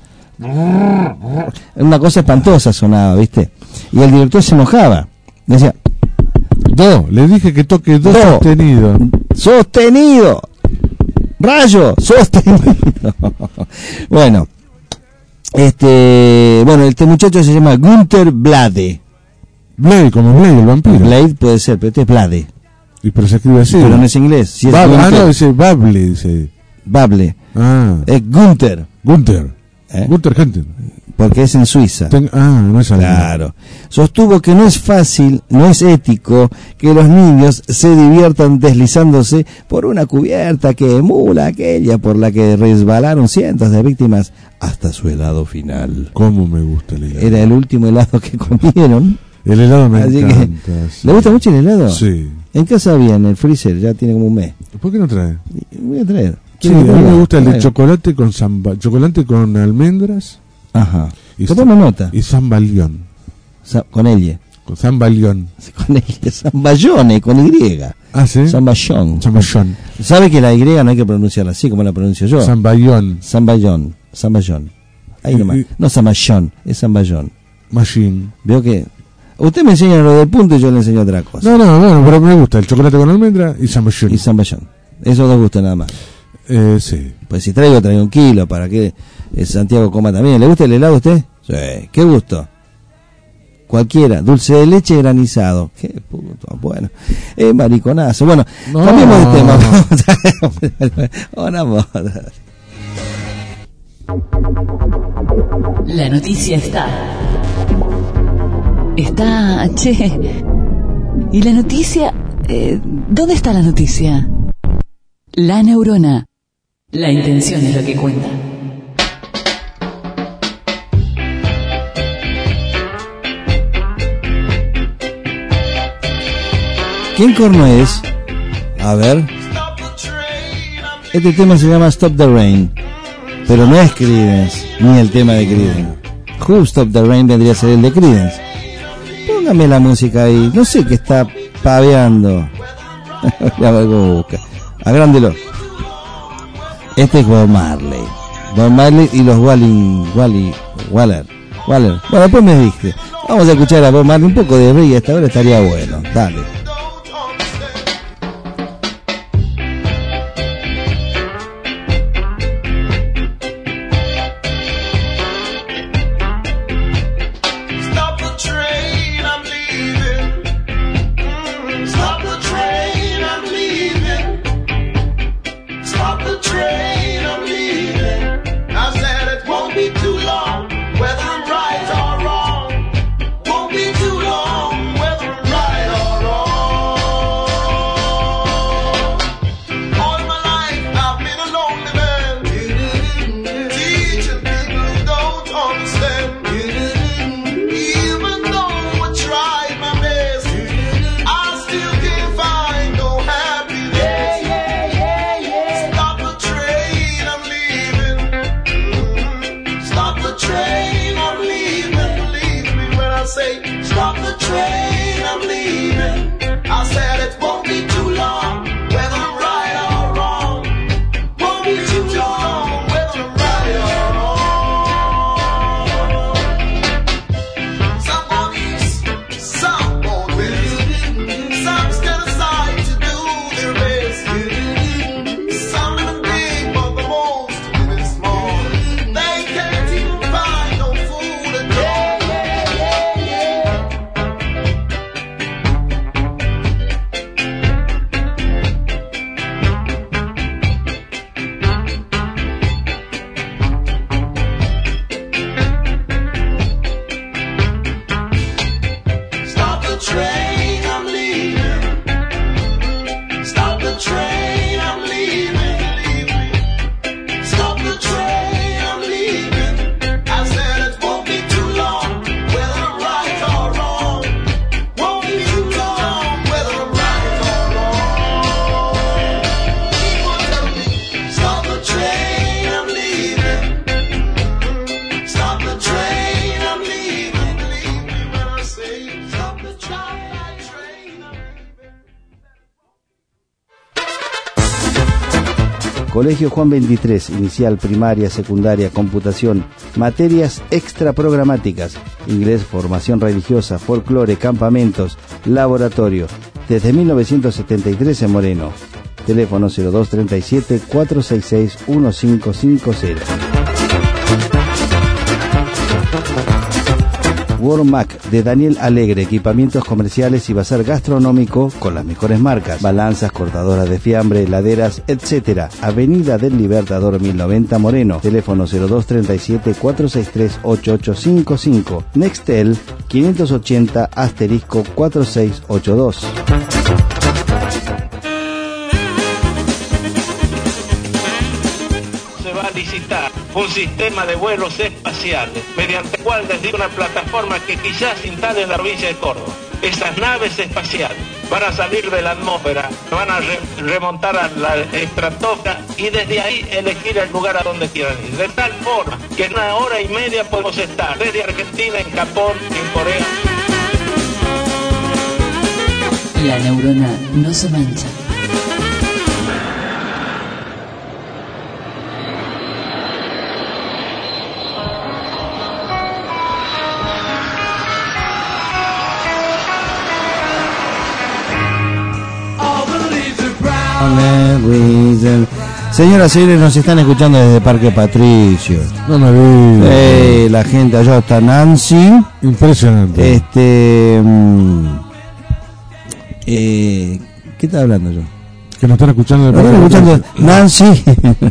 Una cosa espantosa sonaba, ¿viste? Y el director se enojaba. Decía... Le dije que toque do sostenido. ¡Sostenido! ¡Rayo! ¡Sostenido! Bueno. Este muchacho se llama Günther Blade. Blade, como Blade, el vampiro. Blade puede ser, pero este es Blade. Pero se escribe así. Pero no es inglés. Si es no, dice Bable, dice. Bable. Es Günther. Günther Hunter. Porque es en Suiza. No es algo. Claro. Sostuvo que no es fácil, no es ético que los niños se diviertan deslizándose por una cubierta que emula aquella por la que resbalaron cientos de víctimas hasta su helado final. ¿Cómo me gusta el helado? Era el último helado que comieron. El helado me encanta. ¿Le gusta mucho el helado? Sí. En casa había, en el freezer, ya tiene como un mes. ¿Por qué no trae? Voy a traer. Sí, a mí me gusta el de chocolate con almendras. Ajá. Tomamos nota. Y zamballón. Con ella. Con zamballón. Con ella, zamballone, con Y. Ah, ¿sí? Zamballón. Zamballón. ¿Sabe que la Y no hay que pronunciarla así como la pronuncio yo? Zamballón. Zamballón. Zamballón. Ahí nomás. No Zamballón, es Zamballón. Machine. Veo que... Usted me enseña lo del punto y yo le enseño otra cosa. No, bueno, pero me gusta el chocolate con almendra y zamballón. Y zamballón. Esos dos gustos nada más. Sí. Pues si traigo 1 kilo para que Santiago coma también. ¿Le gusta el helado a usted? Sí. ¿Qué gusto? Cualquiera. Dulce de leche granizado. Qué puto. Bueno. Mariconazo. Bueno, cambiemos de tema. Una moda. La noticia está, che. ¿Y la noticia? ¿Dónde está la noticia? La neurona. La intención es lo que cuenta. ¿Quién corno es? A ver. Este tema se llama Stop the Rain. Pero no es Creedence, ni el tema de Creedence. Who Stop the Rain vendría a ser el de Creedence. Póngame la música ahí. No sé qué está paveando. Ya algo busca. Agrándelo. Este es Bob Marley. Bob Marley y los Waller. Bueno, después me dije. Vamos a escuchar a Bob Marley. Un poco de reggae esta hora estaría bueno. Dale. Colegio Juan 23, inicial, primaria, secundaria, computación, materias extraprogramáticas, inglés, formación religiosa, folclore, campamentos, laboratorio, desde 1973 en Moreno. Teléfono 0237-466-1550. Wormac de Daniel Alegre, equipamientos comerciales y bazar gastronómico con las mejores marcas, balanzas, cortadoras de fiambre, heladeras, etc. Avenida del Libertador 1090 Moreno, teléfono 0237-463-8855, Nextel 580*4682. Un sistema de vuelos espaciales, mediante el cual desde una plataforma que quizás se instale en la provincia de Córdoba. Esas naves espaciales van a salir de la atmósfera, van a remontar a la estratosfera y desde ahí elegir el lugar a donde quieran ir. De tal forma que en 1 hora y media podemos estar desde Argentina, en Japón, en Corea. La neurona no se mancha. Señoras y señores, nos están escuchando desde Parque Patricio. No me digas. La gente allá está Nancy. Impresionante. ¿Qué está hablando yo? Que nos están escuchando desde Parque Patricio. Nancy,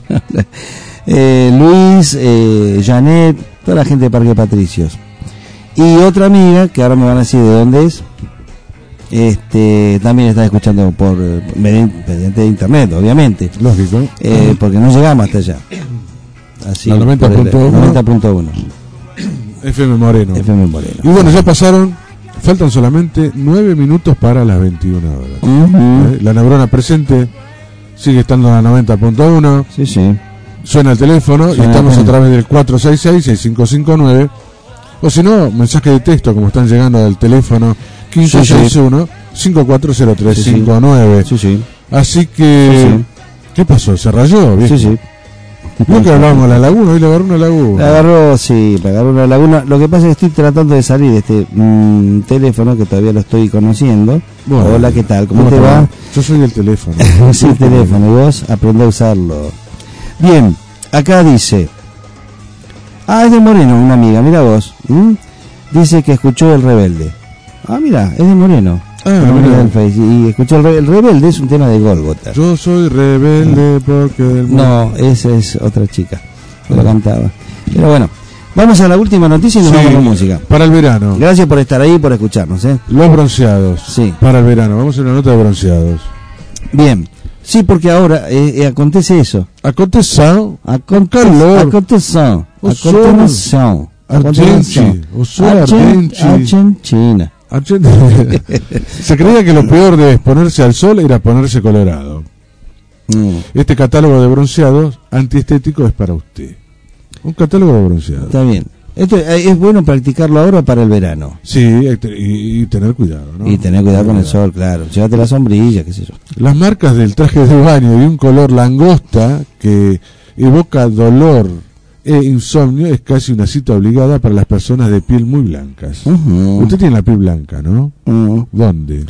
Luis, Janet, toda la gente de Parque Patricios. Y otra amiga, que ahora me van a decir de dónde es. También está escuchando por mediante internet, obviamente. Lógico. Porque no llegamos hasta allá. Así, 90.1 FM Moreno. Y bueno, ya faltan solamente 9 minutos para las 21 horas. La neurona presente sigue estando en la 90.1. Sí. Suena el teléfono y estamos a través del 466-6559. O si no, mensaje de texto, como están llegando al teléfono 1561-540359. Sí. Así que, ¿qué pasó? ¿Se rayó? ¿Viejo? Sí. No que hablábamos de la laguna, hoy le agarró una laguna. Le agarró una laguna. Lo que pasa es que estoy tratando de salir de este teléfono, que todavía lo estoy conociendo. Bueno, hola, ¿qué tal? ¿Cómo te va? Yo soy el teléfono. Sí, el teléfono, y vos aprendé a usarlo. Bien, acá dice... es de Moreno, una amiga, mira vos. Dice que escuchó El Rebelde. Mira, es de Moreno. Del Face. Y escuchó el Rebelde, es un tema de Gólgota. Yo soy rebelde porque el mundo... No, esa es otra chica que lo cantaba. Pero bueno, vamos a la última noticia y nos vamos con música. Para el verano. Gracias por estar ahí y por escucharnos. Los bronceados. Sí. Para el verano. Vamos a una nota de bronceados. Bien. Sí, porque ahora acontece eso. Acontece. Argentina. Se creía que lo peor de exponerse al sol era ponerse colorado. Este catálogo de bronceados antiestético es para usted. Un catálogo de bronceados. Está bien. Esto es bueno practicarlo ahora para el verano. Sí, y tener cuidado, ¿no? Y tener cuidado con el sol, claro. Llévate la sombrilla, qué sé yo. Las marcas del traje de baño y un color langosta que evoca dolor e insomnio es casi una cita obligada para las personas de piel muy blancas. Usted tiene la piel blanca, ¿no? ¿Dónde?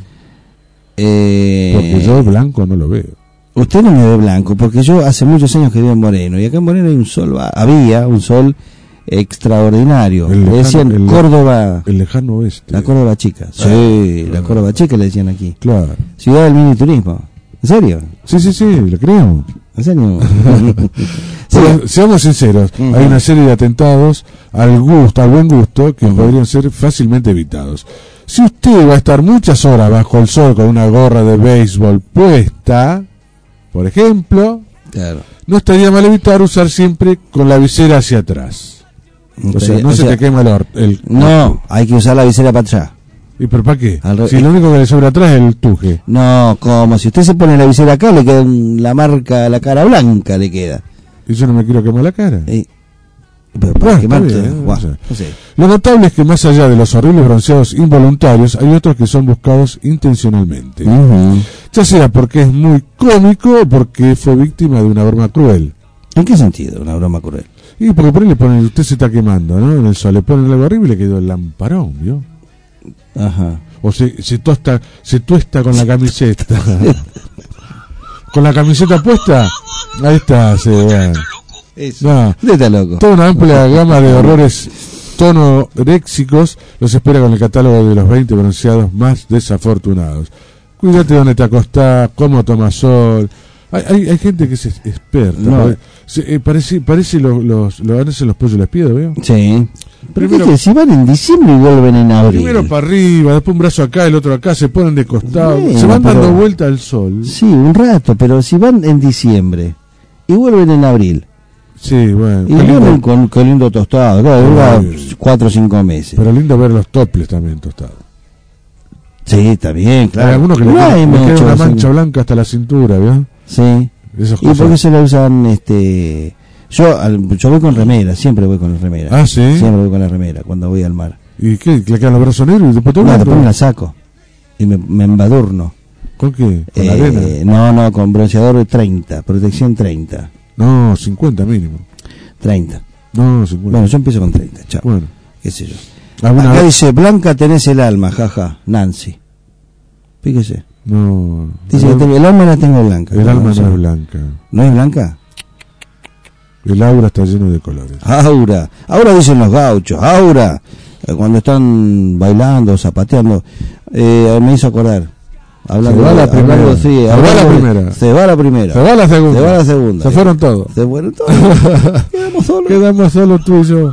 Porque yo blanco no lo veo. Usted no me ve blanco, porque yo hace muchos años que vivo en Moreno, y acá en Moreno hay un sol, había un sol extraordinario. Le decían Córdoba, el lejano oeste, la Córdoba chica. Sí, la Córdoba chica le decían aquí. Claro. Ciudad del mini turismo. ¿En serio? Sí, lo creo. ¿En serio? Pero, seamos sinceros, hay una serie de atentados al buen gusto que podrían ser fácilmente evitados. Si usted va a estar muchas horas bajo el sol con una gorra de béisbol puesta, por ejemplo, claro, no estaría mal evitar usar siempre con la visera hacia atrás. No se te quema el... No, hay que usar la visera para atrás. ¿Y pero para qué? Si lo único que le sobra atrás es el tuje. No, como si usted se pone la visera acá, le queda la marca, la cara blanca le queda. Y yo no me quiero quemar la cara. Pero para quemarte, no sé. Lo notable es que más allá de los horribles bronceados involuntarios, hay otros que son buscados intencionalmente. Ya sea porque es muy cómico o porque fue víctima de una broma cruel. ¿En qué sentido una broma cruel? Y porque por ahí le ponen, usted se está quemando, ¿no? En el sol, le ponen algo arriba y le quedó el lamparón, ¿vio? Ajá. O se tuesta con la camiseta. Con la camiseta puesta, ahí está, bueno. No, está loco. Toda una amplia gama de horrores tonoréxicos los espera con el catálogo de los 20 bronceados más desafortunados. Cuídate donde te acostás, cómo tomas sol. Hay gente que es experta. No. Parece los pollos les pido, ¿veo? Sí. Pero si van en diciembre y vuelven en abril. Primero para arriba, después un brazo acá, el otro acá, se ponen de costado, se van dando vuelta al sol. Sí, un rato, pero si van en diciembre y vuelven en abril. Sí, bueno. Y vuelven con lindo tostado, claro, dura 4 o 5 meses. Pero lindo ver los toples también tostados. Sí, está bien, claro. Hay algunos que le queda una mancha blanca hasta la cintura, ¿verdad? Sí. ¿Y por qué se la usan yo voy con remera, siempre voy con la remera. Ah, ¿sí? Siempre voy con la remera cuando voy al mar. ¿Y qué? ¿Le quedan los brazos negros y después todo después me la saco. y me embadurno. ¿Con qué? ¿Con la arena? No, con bronceador de 30, protección 30. No, 50 mínimo. 30. No, 50. Bueno, yo empiezo con 30, chao. Bueno. Qué sé yo. ¿Alguna Acá vez? dice, Blanca tenés el alma, jaja, Nancy. Fíjese. No. Dice que el alma la tengo blanca. El alma no sé. es blanca. ¿No es blanca? El aura está lleno de colores. Aura. Ahora dicen los gauchos, aura. Cuando están bailando, zapateando. Me hizo acordar. Hablando, Se va la primera. hablando, sí, Se va la primera. Se va la primera. Se va la segunda. Se va la segunda. Se fueron todos. Se fueron todos. Quedamos solos. Quedamos solos tú y yo.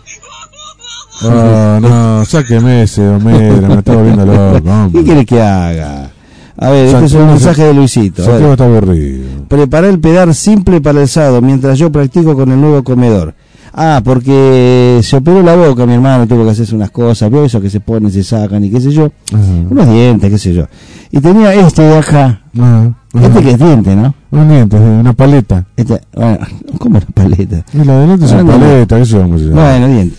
No, sáqueme ese, Homero, me está volviendo loco. ¿Qué quiere que haga? A ver, este es Santiago un mensaje de Luisito. A ver. Santiago está aburrido. Preparé el pedal simple para el sábado mientras yo practico con el nuevo comedor. Ah, porque se operó la boca, mi hermano, tuvo que hacerse unas cosas, veo eso que se ponen, se sacan y qué sé yo. Unos dientes, qué sé yo. Y tenía este de acá. Este que es diente, ¿no? Un diente, una paleta. Bueno, ¿cómo una paleta? Y la de diente es una paleta, eso vamos a decir. Bueno, diente.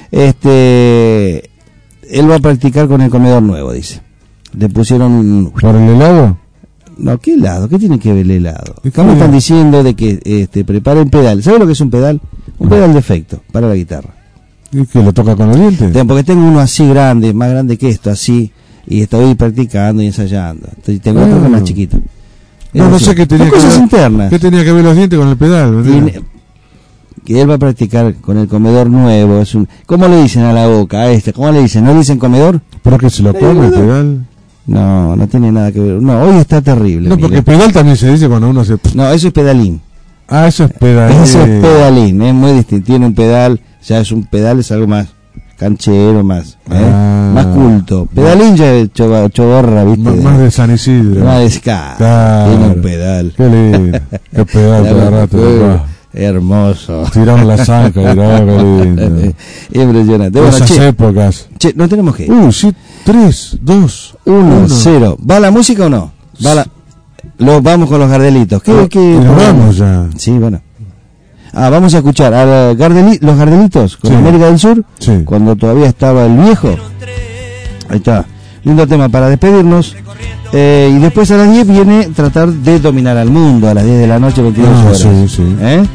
Él va a practicar con el comedor nuevo, dice. Le pusieron... ¿Por el helado? No, ¿qué helado? ¿Qué tiene que ver el helado? Acá me están diciendo de que prepare el pedal. ¿Sabes lo que es un pedal? Un pedal de efecto para la guitarra. ¿Y que lo toca con los dientes? Porque tengo uno así grande, más grande que esto, así, y estoy practicando y ensayando. Tengo otro que es más chiquito. No sé qué tenía que cosas ver. internas. ¿Qué tenía que ver los dientes con el pedal? Que él va a practicar con el comedor nuevo. ¿Cómo le dicen a la boca a este? ¿Cómo le dicen? ¿No le dicen comedor? ¿Pero que se lo come el pedal? No, no tiene nada que ver. No, hoy está terrible. No, porque pedal también se dice cuando uno se... No, eso es pedalín. Ah, eso es pedalín. Eso es pedalín, es muy distinto. Tiene un pedal, ya es un pedal, es algo más canchero, más más culto. Pedalín ya es choborra, ¿viste? Más de San Isidro. Más de ska. Claro. Tiene un pedal. Qué lindo. Qué pedal cada rato, papá. Hermoso. Tiramos la zanca, mirá, qué lindo. Impresionante. Bueno, esas épocas. Che, no tenemos que. Sí, 3, 2, 1, 0. ¿Va la música o no? Vamos con los Gardelitos. ¿Qué vamos ya. Sí, bueno. Vamos a escuchar a los Gardelitos con América del Sur. Sí. Cuando todavía estaba el viejo. Ahí está. Lindo tema para despedirnos. Y después a las 10 viene tratar de dominar al mundo. A las 10 de la noche, 22 horas. Sí, sí.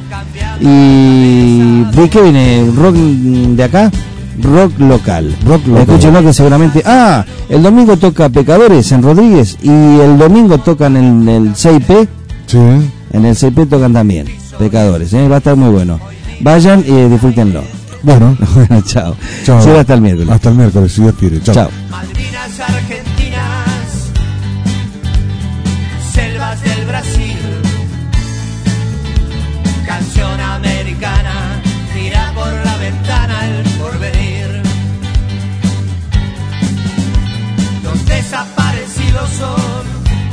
¿Y de qué viene? ¿Rock de acá? Rock local. Escúchenlo que seguramente... el domingo toca Pecadores en Rodríguez. Y el domingo tocan en el 6P. Sí. En el 6P tocan también Pecadores. Va a estar muy bueno. Vayan y disfrútenlo. Bueno. Bueno, chao. Será hasta el miércoles. Hasta el miércoles, si Dios quiere. Chao. Malvinas argentinas, selvas del Brasil, canción americana, tira por la ventana el porvenir. Los desaparecidos son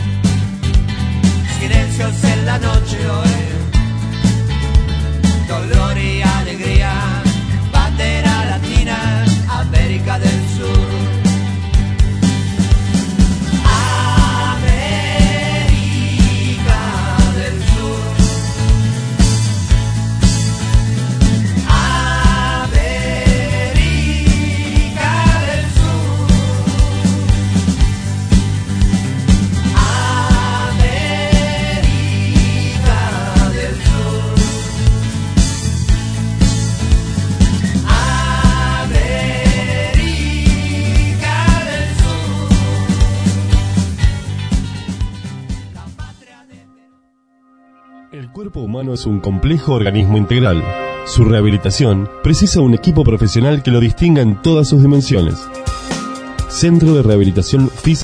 silencios en la noche hoy, dolor y alegría, bandera latina, América del Sur. El cuerpo humano es un complejo organismo integral. Su rehabilitación precisa un equipo profesional que lo distinga en todas sus dimensiones. Centro de Rehabilitación Física